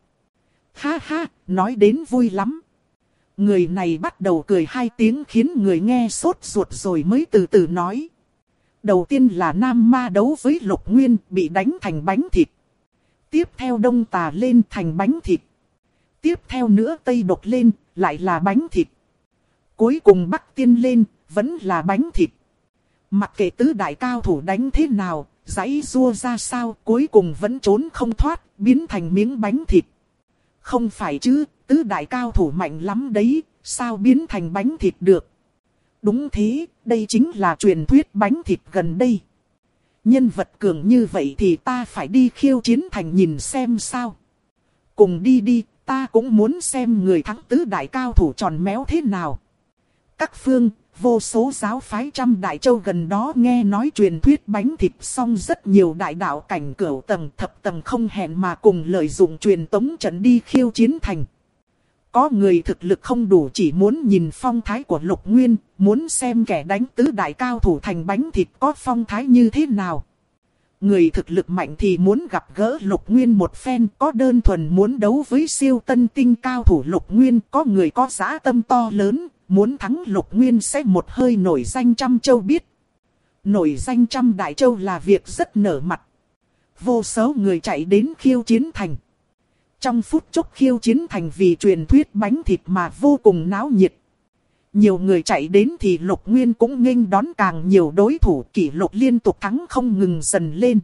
Ha ha, nói đến vui lắm. Người này bắt đầu cười 2 tiếng khiến người nghe sốt ruột rồi mới từ từ nói. Đầu tiên là Nam Ma đấu với Lục Nguyên bị đánh thành bánh thịt. Tiếp theo Đông Tà lên thành bánh thịt. Tiếp theo nữa Tây Độc lên, lại là bánh thịt. Cuối cùng Bắc Tiên lên, vẫn là bánh thịt. Mặc kệ tứ đại cao thủ đánh thế nào, giãy giụa ra sao, cuối cùng vẫn trốn không thoát, biến thành miếng bánh thịt. Không phải chứ, tứ đại cao thủ mạnh lắm đấy, sao biến thành bánh thịt được? Đúng thế, đây chính là truyền thuyết bánh thịt gần đây. Nhân vật cường như vậy thì ta phải đi khiêu chiến thành nhìn xem sao. Cùng đi đi, ta cũng muốn xem người thắng tứ đại cao thủ tròn méo thế nào. Các phương, vô số giáo phái trăm đại châu gần đó nghe nói truyền thuyết bánh thịt xong rất nhiều đại đạo cảnh cửu tầng thập tầng không hẹn mà cùng lợi dụng truyền tống trận đi khiêu chiến thành. Có người thực lực không đủ chỉ muốn nhìn phong thái của Lục Nguyên, muốn xem kẻ đánh tứ đại cao thủ thành bánh thịt có phong thái như thế nào. Người thực lực mạnh thì muốn gặp gỡ Lục Nguyên một phen, có đơn thuần muốn đấu với siêu tân tinh cao thủ Lục Nguyên, có người có dã tâm to lớn, muốn thắng Lục Nguyên sẽ một hơi nổi danh trăm châu biết. Nổi danh trăm đại châu là việc rất nở mặt. Vô số người chạy đến khiêu chiến thành. Trong phút chốc khiêu chiến thành vì truyền thuyết bánh thịt mà vô cùng náo nhiệt. Nhiều người chạy đến thì Lục Nguyên cũng nghênh đón càng nhiều đối thủ, kỷ lục liên tục thắng không ngừng dần lên.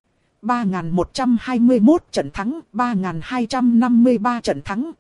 3.121 trận thắng, 3.253 trận thắng,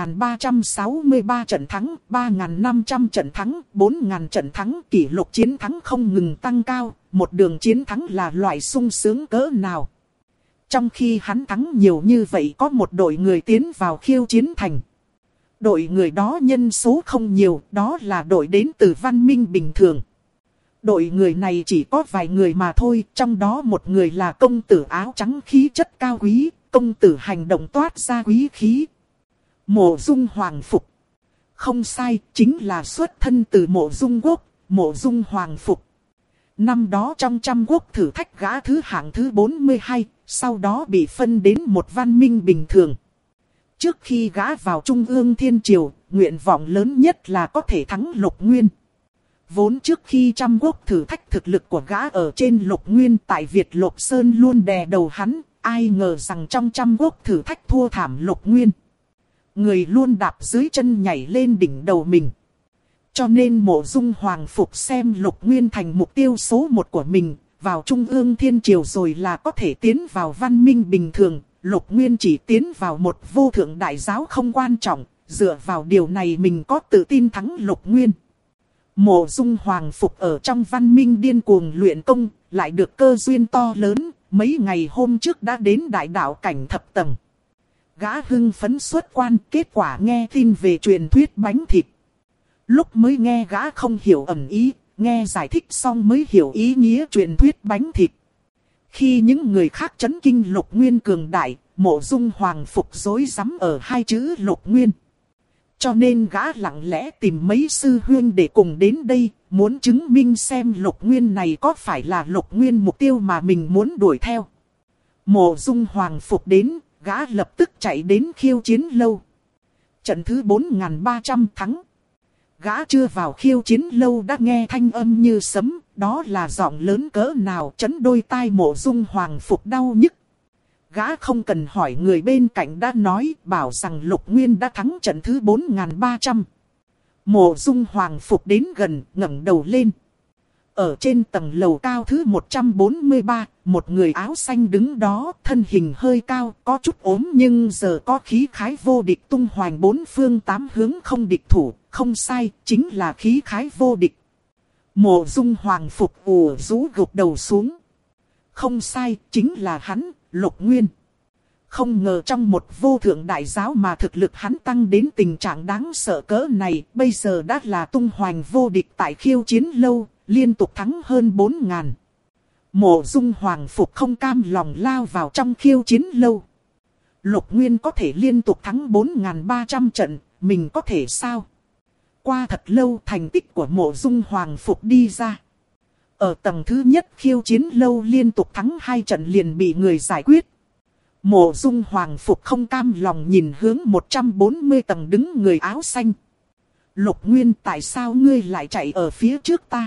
3.363 trận thắng, 3.500 trận thắng, 4.000 trận thắng, kỷ lục chiến thắng không ngừng tăng cao, một đường chiến thắng là loại sung sướng cỡ nào. Trong khi hắn thắng nhiều như vậy có một đội người tiến vào khiêu chiến thành. Đội người đó nhân số không nhiều, đó là đội đến từ văn minh bình thường. Đội người này chỉ có vài người mà thôi, trong đó một người là công tử áo trắng khí chất cao quý, công tử hành động toát ra quý khí. Mộ Dung Hoàng Phục. Không sai, chính là xuất thân từ Mộ Dung Quốc, Mộ Dung Hoàng Phục. Năm đó trong trăm quốc thử thách gã thứ hạng thứ 42, sau đó bị phân đến một văn minh bình thường. Trước khi gã vào Trung ương Thiên Triều, nguyện vọng lớn nhất là có thể thắng Lục Nguyên. Vốn trước khi trăm quốc thử thách thực lực của gã ở trên Lục Nguyên tại Việt Lục Sơn luôn đè đầu hắn, ai ngờ rằng trong trăm quốc thử thách thua thảm Lục Nguyên. Người luôn đạp dưới chân nhảy lên đỉnh đầu mình. Cho nên Mộ Dung Hoàng Phục xem Lục Nguyên thành mục tiêu số 1 của mình, vào Trung ương Thiên Triều rồi là có thể tiến vào văn minh bình thường. Lục Nguyên chỉ tiến vào một vô thượng đại giáo không quan trọng, dựa vào điều này mình có tự tin thắng Lục Nguyên. Mộ Dung Hoàng Phục ở trong văn minh điên cuồng luyện công, lại được cơ duyên to lớn, mấy ngày hôm trước đã đến đại đạo cảnh thập tầng. Gã hưng phấn xuất quan, kết quả nghe tin về truyền thuyết bánh thịt. Lúc mới nghe gã không hiểu ẩn ý, nghe giải thích xong mới hiểu ý nghĩa truyền thuyết bánh thịt. Khi những người khác chấn kinh Lục Nguyên cường đại, Mộ Dung Hoàng Phục rối rắm ở hai chữ Lục Nguyên. Cho nên gã lặng lẽ tìm mấy sư huynh để cùng đến đây, muốn chứng minh xem Lục Nguyên này có phải là Lục Nguyên mục tiêu mà mình muốn đuổi theo. Mộ Dung Hoàng Phục đến, gã lập tức chạy đến khiêu chiến lâu. Trận thứ 4.300 thắng. Gã chưa vào khiêu chiến lâu đã nghe thanh âm như sấm, đó là giọng lớn cỡ nào chấn đôi tai Mộ Dung Hoàng Phục đau nhức. Gã không cần hỏi người bên cạnh đã nói, bảo rằng Lục Nguyên đã thắng trận thứ 4.300. Mộ Dung Hoàng Phục đến gần, ngẩng đầu lên. Ở trên tầng lầu cao thứ 143, một người áo xanh đứng đó, thân hình hơi cao, có chút ốm nhưng giờ có khí khái vô địch tung hoành bốn phương tám hướng không địch thủ, không sai, chính là khí khái vô địch. Mộ Dung Hoàng Phục ù rũ gục đầu xuống. Không sai, chính là hắn, Lục Nguyên. Không ngờ trong một vô thượng đại giáo mà thực lực hắn tăng đến tình trạng đáng sợ cỡ này, bây giờ đã là tung hoành vô địch tại khiêu chiến lâu, liên tục thắng hơn 4.000. Mộ Dung Hoàng Phục không cam lòng lao vào trong khiêu chiến lâu. Lục Nguyên có thể liên tục thắng 4.300 trận, mình có thể sao? Qua thật lâu thành tích của Mộ Dung Hoàng Phục đi ra. Ở tầng thứ nhất khiêu chiến lâu liên tục thắng 2 trận liền bị người giải quyết. Mộ Dung Hoàng Phục không cam lòng nhìn hướng 140 tầng đứng người áo xanh. Lục Nguyên, tại sao ngươi lại chạy ở phía trước ta?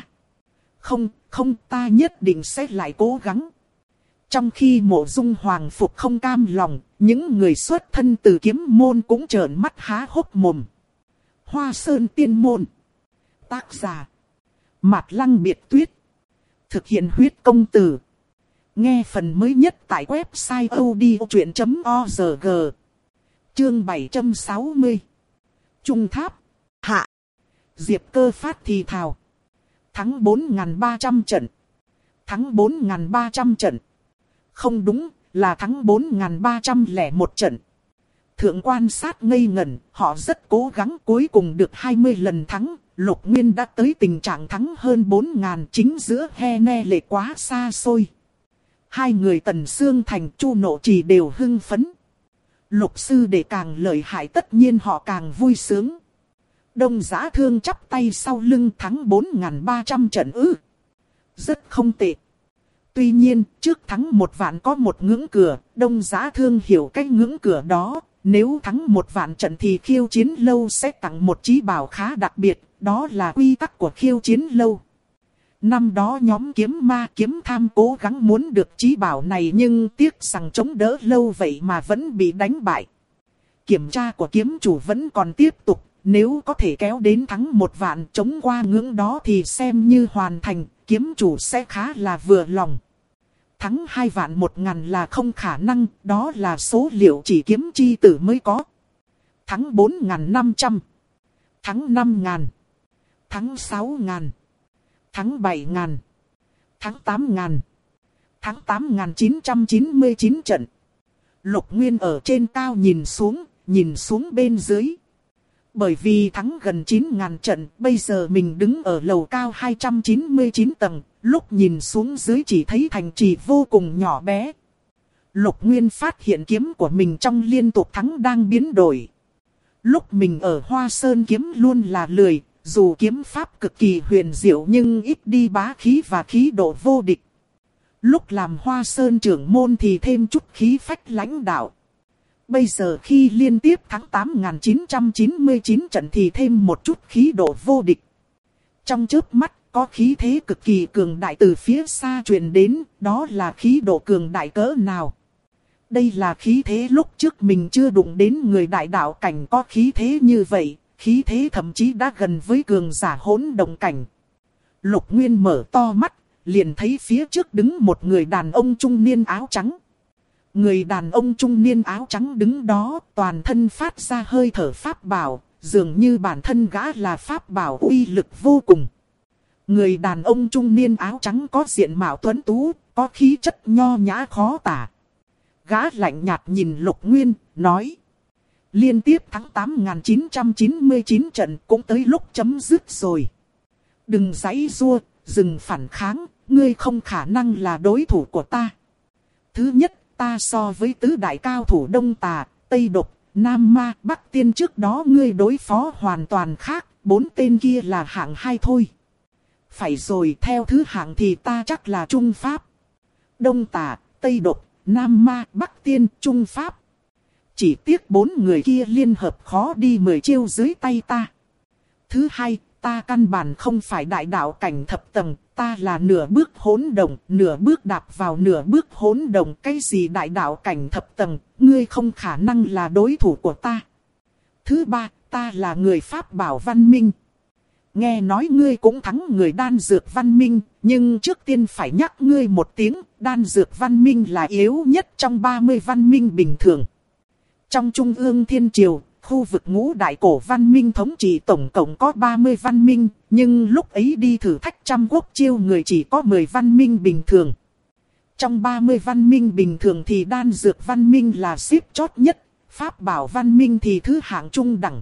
Không, ta nhất định sẽ lại cố gắng. Trong khi Mộ Dung Hoàng Phục không cam lòng, những người xuất thân từ kiếm môn cũng trợn mắt há hốc mồm. Hoa Sơn Tiên Môn, Tác giả. Mạt Lăng Biệt Tuyết. Thực hiện huyết công từ. Nghe phần mới nhất tại website odchuyện.org. Chương 760. Trung Tháp. Hạ. Diệp Cơ Phát thì thào. Thắng 4.300 trận. Thắng 4.300 trận. Không đúng, là thắng 4.301 trận. Thượng quan sát ngây ngẩn, họ rất cố gắng cuối cùng được 20 lần thắng. Lục Nguyên đã tới tình trạng thắng hơn 4.000, chính giữa he ne lệ quá xa xôi. Hai người Tần Xương Thành, Chu Nộ Trì đều hưng phấn. Lục sư đệ càng lợi hại tất nhiên họ càng vui sướng. Đông Giá Thương chắp tay sau lưng, thắng 4.300 trận ư. Rất không tệ. Tuy nhiên, trước thắng 1 vạn có một ngưỡng cửa, Đông Giá Thương hiểu cái ngưỡng cửa đó. Nếu thắng 1 vạn trận thì khiêu chiến lâu sẽ tặng một chí bảo khá đặc biệt, đó là quy tắc của khiêu chiến lâu. Năm đó nhóm kiếm ma kiếm tham cố gắng muốn được chí bảo này nhưng tiếc rằng chống đỡ lâu vậy mà vẫn bị đánh bại. Kiểm tra của kiếm chủ vẫn còn tiếp tục, nếu có thể kéo đến thắng 1 vạn chống qua ngưỡng đó thì xem như hoàn thành, kiếm chủ sẽ khá là vừa lòng. Thắng 2 vạn 1.000 là không khả năng, đó là số liệu chỉ kiếm chi tử mới có. Thắng 4.500, thắng 5.000, thắng 6.000, thắng 7.000, thắng 8.000, thắng 8.999 trận. Lục Nguyên ở trên cao nhìn xuống bên dưới. Bởi vì thắng gần 9.000 trận, bây giờ mình đứng ở lầu cao 299 tầng, lúc nhìn xuống dưới chỉ thấy thành trì vô cùng nhỏ bé. Lục Nguyên phát hiện kiếm của mình trong liên tục thắng đang biến đổi. Lúc mình ở Hoa Sơn kiếm luôn là lười, dù kiếm pháp cực kỳ huyền diệu nhưng ít đi bá khí và khí độ vô địch. Lúc làm Hoa Sơn trưởng môn thì thêm chút khí phách lãnh đạo. Bây giờ khi liên tiếp thắng 8.999 trận thì thêm một chút khí độ vô địch. Trong chớp mắt có khí thế cực kỳ cường đại từ phía xa truyền đến, đó là khí độ cường đại cỡ nào. Đây là khí thế lúc trước mình chưa đụng đến người đại đạo cảnh có khí thế như vậy, khí thế thậm chí đã gần với cường giả hỗn động cảnh. Lục Nguyên mở to mắt, liền thấy phía trước đứng một người đàn ông trung niên áo trắng. Người đàn ông trung niên áo trắng đứng đó, toàn thân phát ra hơi thở pháp bảo, dường như bản thân gã là pháp bảo uy lực vô cùng. Người đàn ông trung niên áo trắng có diện mạo tuấn tú, có khí chất nho nhã khó tả. Gã lạnh nhạt nhìn Lục Nguyên, nói. Liên tiếp thắng 8.999 trận cũng tới lúc chấm dứt rồi. Đừng giãy giụa, dừng phản kháng, ngươi không khả năng là đối thủ của ta. Thứ nhất, ta so với tứ đại cao thủ Đông Tà, Tây Độc, Nam Ma, Bắc Tiên trước đó ngươi đối phó hoàn toàn khác, 4 tên kia là hạng 2 thôi. Phải rồi, theo thứ hạng thì ta chắc là Trung Pháp. Đông Tà, Tây Độc, Nam Ma, Bắc Tiên, Trung Pháp. Chỉ tiếc 4 người kia liên hợp khó đi 10 chiêu dưới tay ta. Thứ hai, ta căn bản không phải đại đạo cảnh thập tầng, ta là nửa bước hỗn động, nửa bước đạp vào nửa bước hỗn động. Cái gì đại đạo cảnh thập tầng, ngươi không khả năng là đối thủ của ta. Thứ ba, ta là người pháp bảo văn minh. Nghe nói ngươi cũng thắng người đan dược văn minh, nhưng trước tiên phải nhắc ngươi một tiếng, đan dược văn minh là yếu nhất trong 30 văn minh bình thường. Trong Trung ương Thiên Triều, khu vực ngũ đại cổ văn minh thống trị tổng cộng có 30 văn minh, nhưng lúc ấy đi thử thách trăm quốc chiêu người chỉ có 10 văn minh bình thường. Trong 30 văn minh bình thường thì đan dược văn minh là xếp chót nhất, pháp bảo văn minh thì thứ hạng trung đẳng.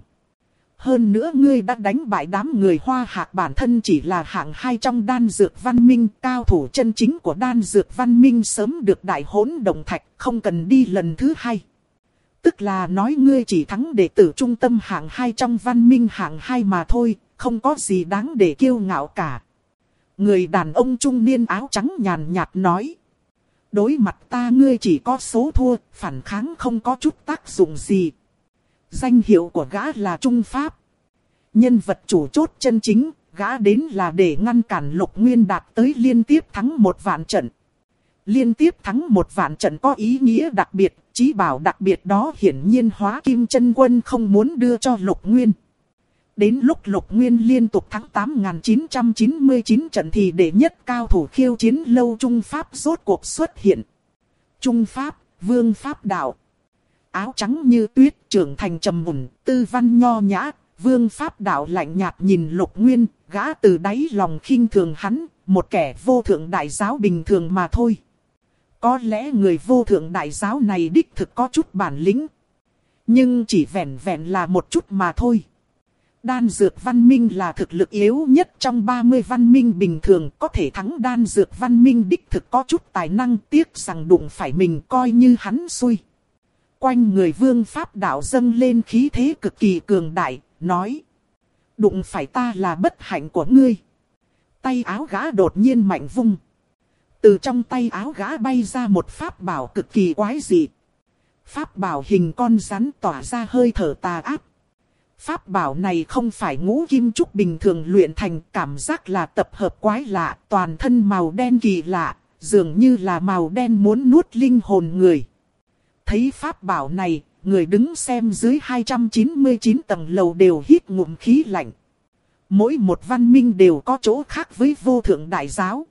Hơn nữa ngươi đã đánh bại đám người Hoa Hạc bản thân chỉ là hạng 2 trong đan dược văn minh, cao thủ chân chính của đan dược văn minh sớm được đại hỗn động thạch, không cần đi lần thứ 2. Tức là nói ngươi chỉ thắng đệ tử trung tâm hạng 2 trong văn minh hạng 2 mà thôi, không có gì đáng để kiêu ngạo cả. Người đàn ông trung niên áo trắng nhàn nhạt nói. Đối mặt ta ngươi chỉ có số thua, phản kháng không có chút tác dụng gì. Danh hiệu của gã là Trung Pháp. Nhân vật chủ chốt chân chính, gã đến là để ngăn cản Lục Nguyên đạt tới liên tiếp thắng 1 vạn trận. Liên tiếp thắng 1 vạn trận có ý nghĩa đặc biệt, chí bảo đặc biệt đó hiển nhiên Hóa Kim Chân Quân không muốn đưa cho Lục Nguyên. Đến lúc Lục Nguyên liên tục thắng 8.999 trận thì đệ nhất cao thủ khiêu chiến Lâu Trung Pháp rốt cuộc xuất hiện. Trung Pháp, Vương Pháp Đạo. Áo trắng như tuyết, trưởng thành trầm mùn, tư văn nho nhã. Vương Pháp Đạo lạnh nhạt nhìn Lục Nguyên, gã từ đáy lòng khinh thường hắn, một kẻ vô thượng đại giáo bình thường mà thôi. Có lẽ người vô thượng đại giáo này đích thực có chút bản lĩnh. Nhưng chỉ vẹn vẹn là một chút mà thôi. Đan dược văn minh là thực lực yếu nhất trong 30 văn minh bình thường, có thể thắng đan dược văn minh đích thực có chút tài năng, tiếc rằng đụng phải mình coi như hắn xui. Quanh người Vương Pháp Đạo dâng lên khí thế cực kỳ cường đại, nói: đụng phải ta là bất hạnh của ngươi. Tay áo gã đột nhiên mạnh vung. Từ trong tay áo gã bay ra một pháp bảo cực kỳ quái dị. Pháp bảo hình con rắn tỏa ra hơi thở tà ác. Pháp bảo này không phải ngũ kim trúc bình thường luyện thành, cảm giác là tập hợp quái lạ, toàn thân màu đen kỳ lạ, dường như là màu đen muốn nuốt linh hồn người. Thấy pháp bảo này, người đứng xem dưới 299 tầng lầu đều hít ngụm khí lạnh. Mỗi một văn minh đều có chỗ khác với vô thượng đại giáo.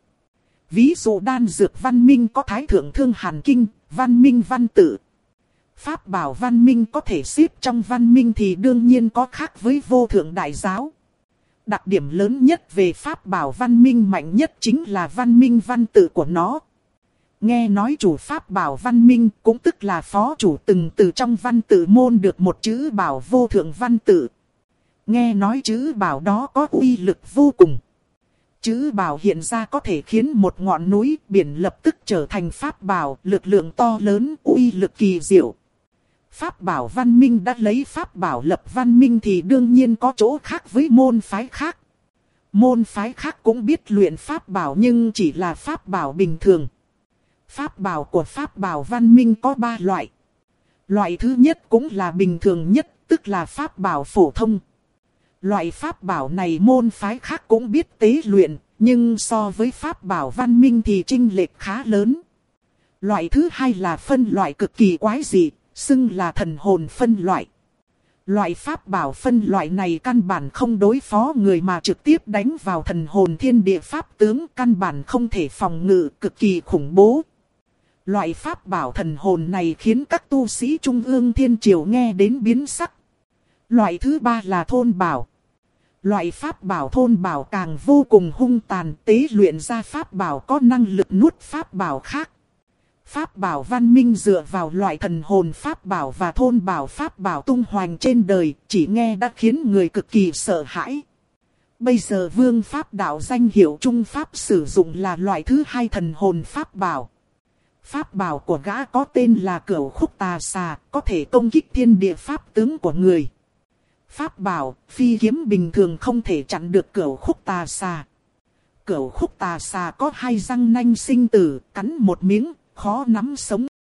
Ví dụ đan dược văn minh có thái thượng thương hàn kinh, văn minh văn tự. Pháp bảo văn minh có thể xếp trong văn minh thì đương nhiên có khác với vô thượng đại giáo. Đặc điểm lớn nhất về pháp bảo văn minh mạnh nhất chính là văn minh văn tự của nó. Nghe nói chủ pháp bảo văn minh cũng tức là phó chủ từng từ trong văn tự môn được một chữ bảo vô thượng văn tự. Nghe nói chữ bảo đó có uy lực vô cùng. Chữ bảo hiện ra có thể khiến một ngọn núi biển lập tức trở thành pháp bảo, lực lượng to lớn, uy lực kỳ diệu. Pháp bảo văn minh đã lấy pháp bảo lập văn minh thì đương nhiên có chỗ khác với môn phái khác. Môn phái khác cũng biết luyện pháp bảo nhưng chỉ là pháp bảo bình thường. Pháp bảo của pháp bảo văn minh có 3 loại. Loại thứ nhất cũng là bình thường nhất, tức là pháp bảo phổ thông. Loại pháp bảo này môn phái khác cũng biết tế luyện, nhưng so với pháp bảo văn minh thì chênh lệch khá lớn. Loại thứ hai là phân loại cực kỳ quái dị, xưng là thần hồn phân loại. Loại pháp bảo phân loại này căn bản không đối phó người mà trực tiếp đánh vào thần hồn thiên địa pháp tướng, căn bản không thể phòng ngự, cực kỳ khủng bố. Loại pháp bảo thần hồn này khiến các tu sĩ trung ương thiên triều nghe đến biến sắc. Loại thứ ba là thôn bảo. Loại pháp bảo thôn bảo càng vô cùng hung tàn, tế luyện ra pháp bảo có năng lực nuốt pháp bảo khác. Pháp bảo văn minh dựa vào loại thần hồn pháp bảo và thôn bảo pháp bảo tung hoành trên đời, chỉ nghe đã khiến người cực kỳ sợ hãi. Bây giờ Vương Pháp Đạo danh hiệu Trung Pháp sử dụng là loại thứ hai thần hồn pháp bảo. Pháp bảo của gã có tên là Cửu Khúc Tà Xà, có thể công kích thiên địa pháp tướng của người. Pháp bảo, phi kiếm bình thường không thể chặn được Cửu Khúc Tà Xà. Cửu Khúc Tà Xà có 2 răng nanh sinh tử, cắn một miếng, khó nắm sống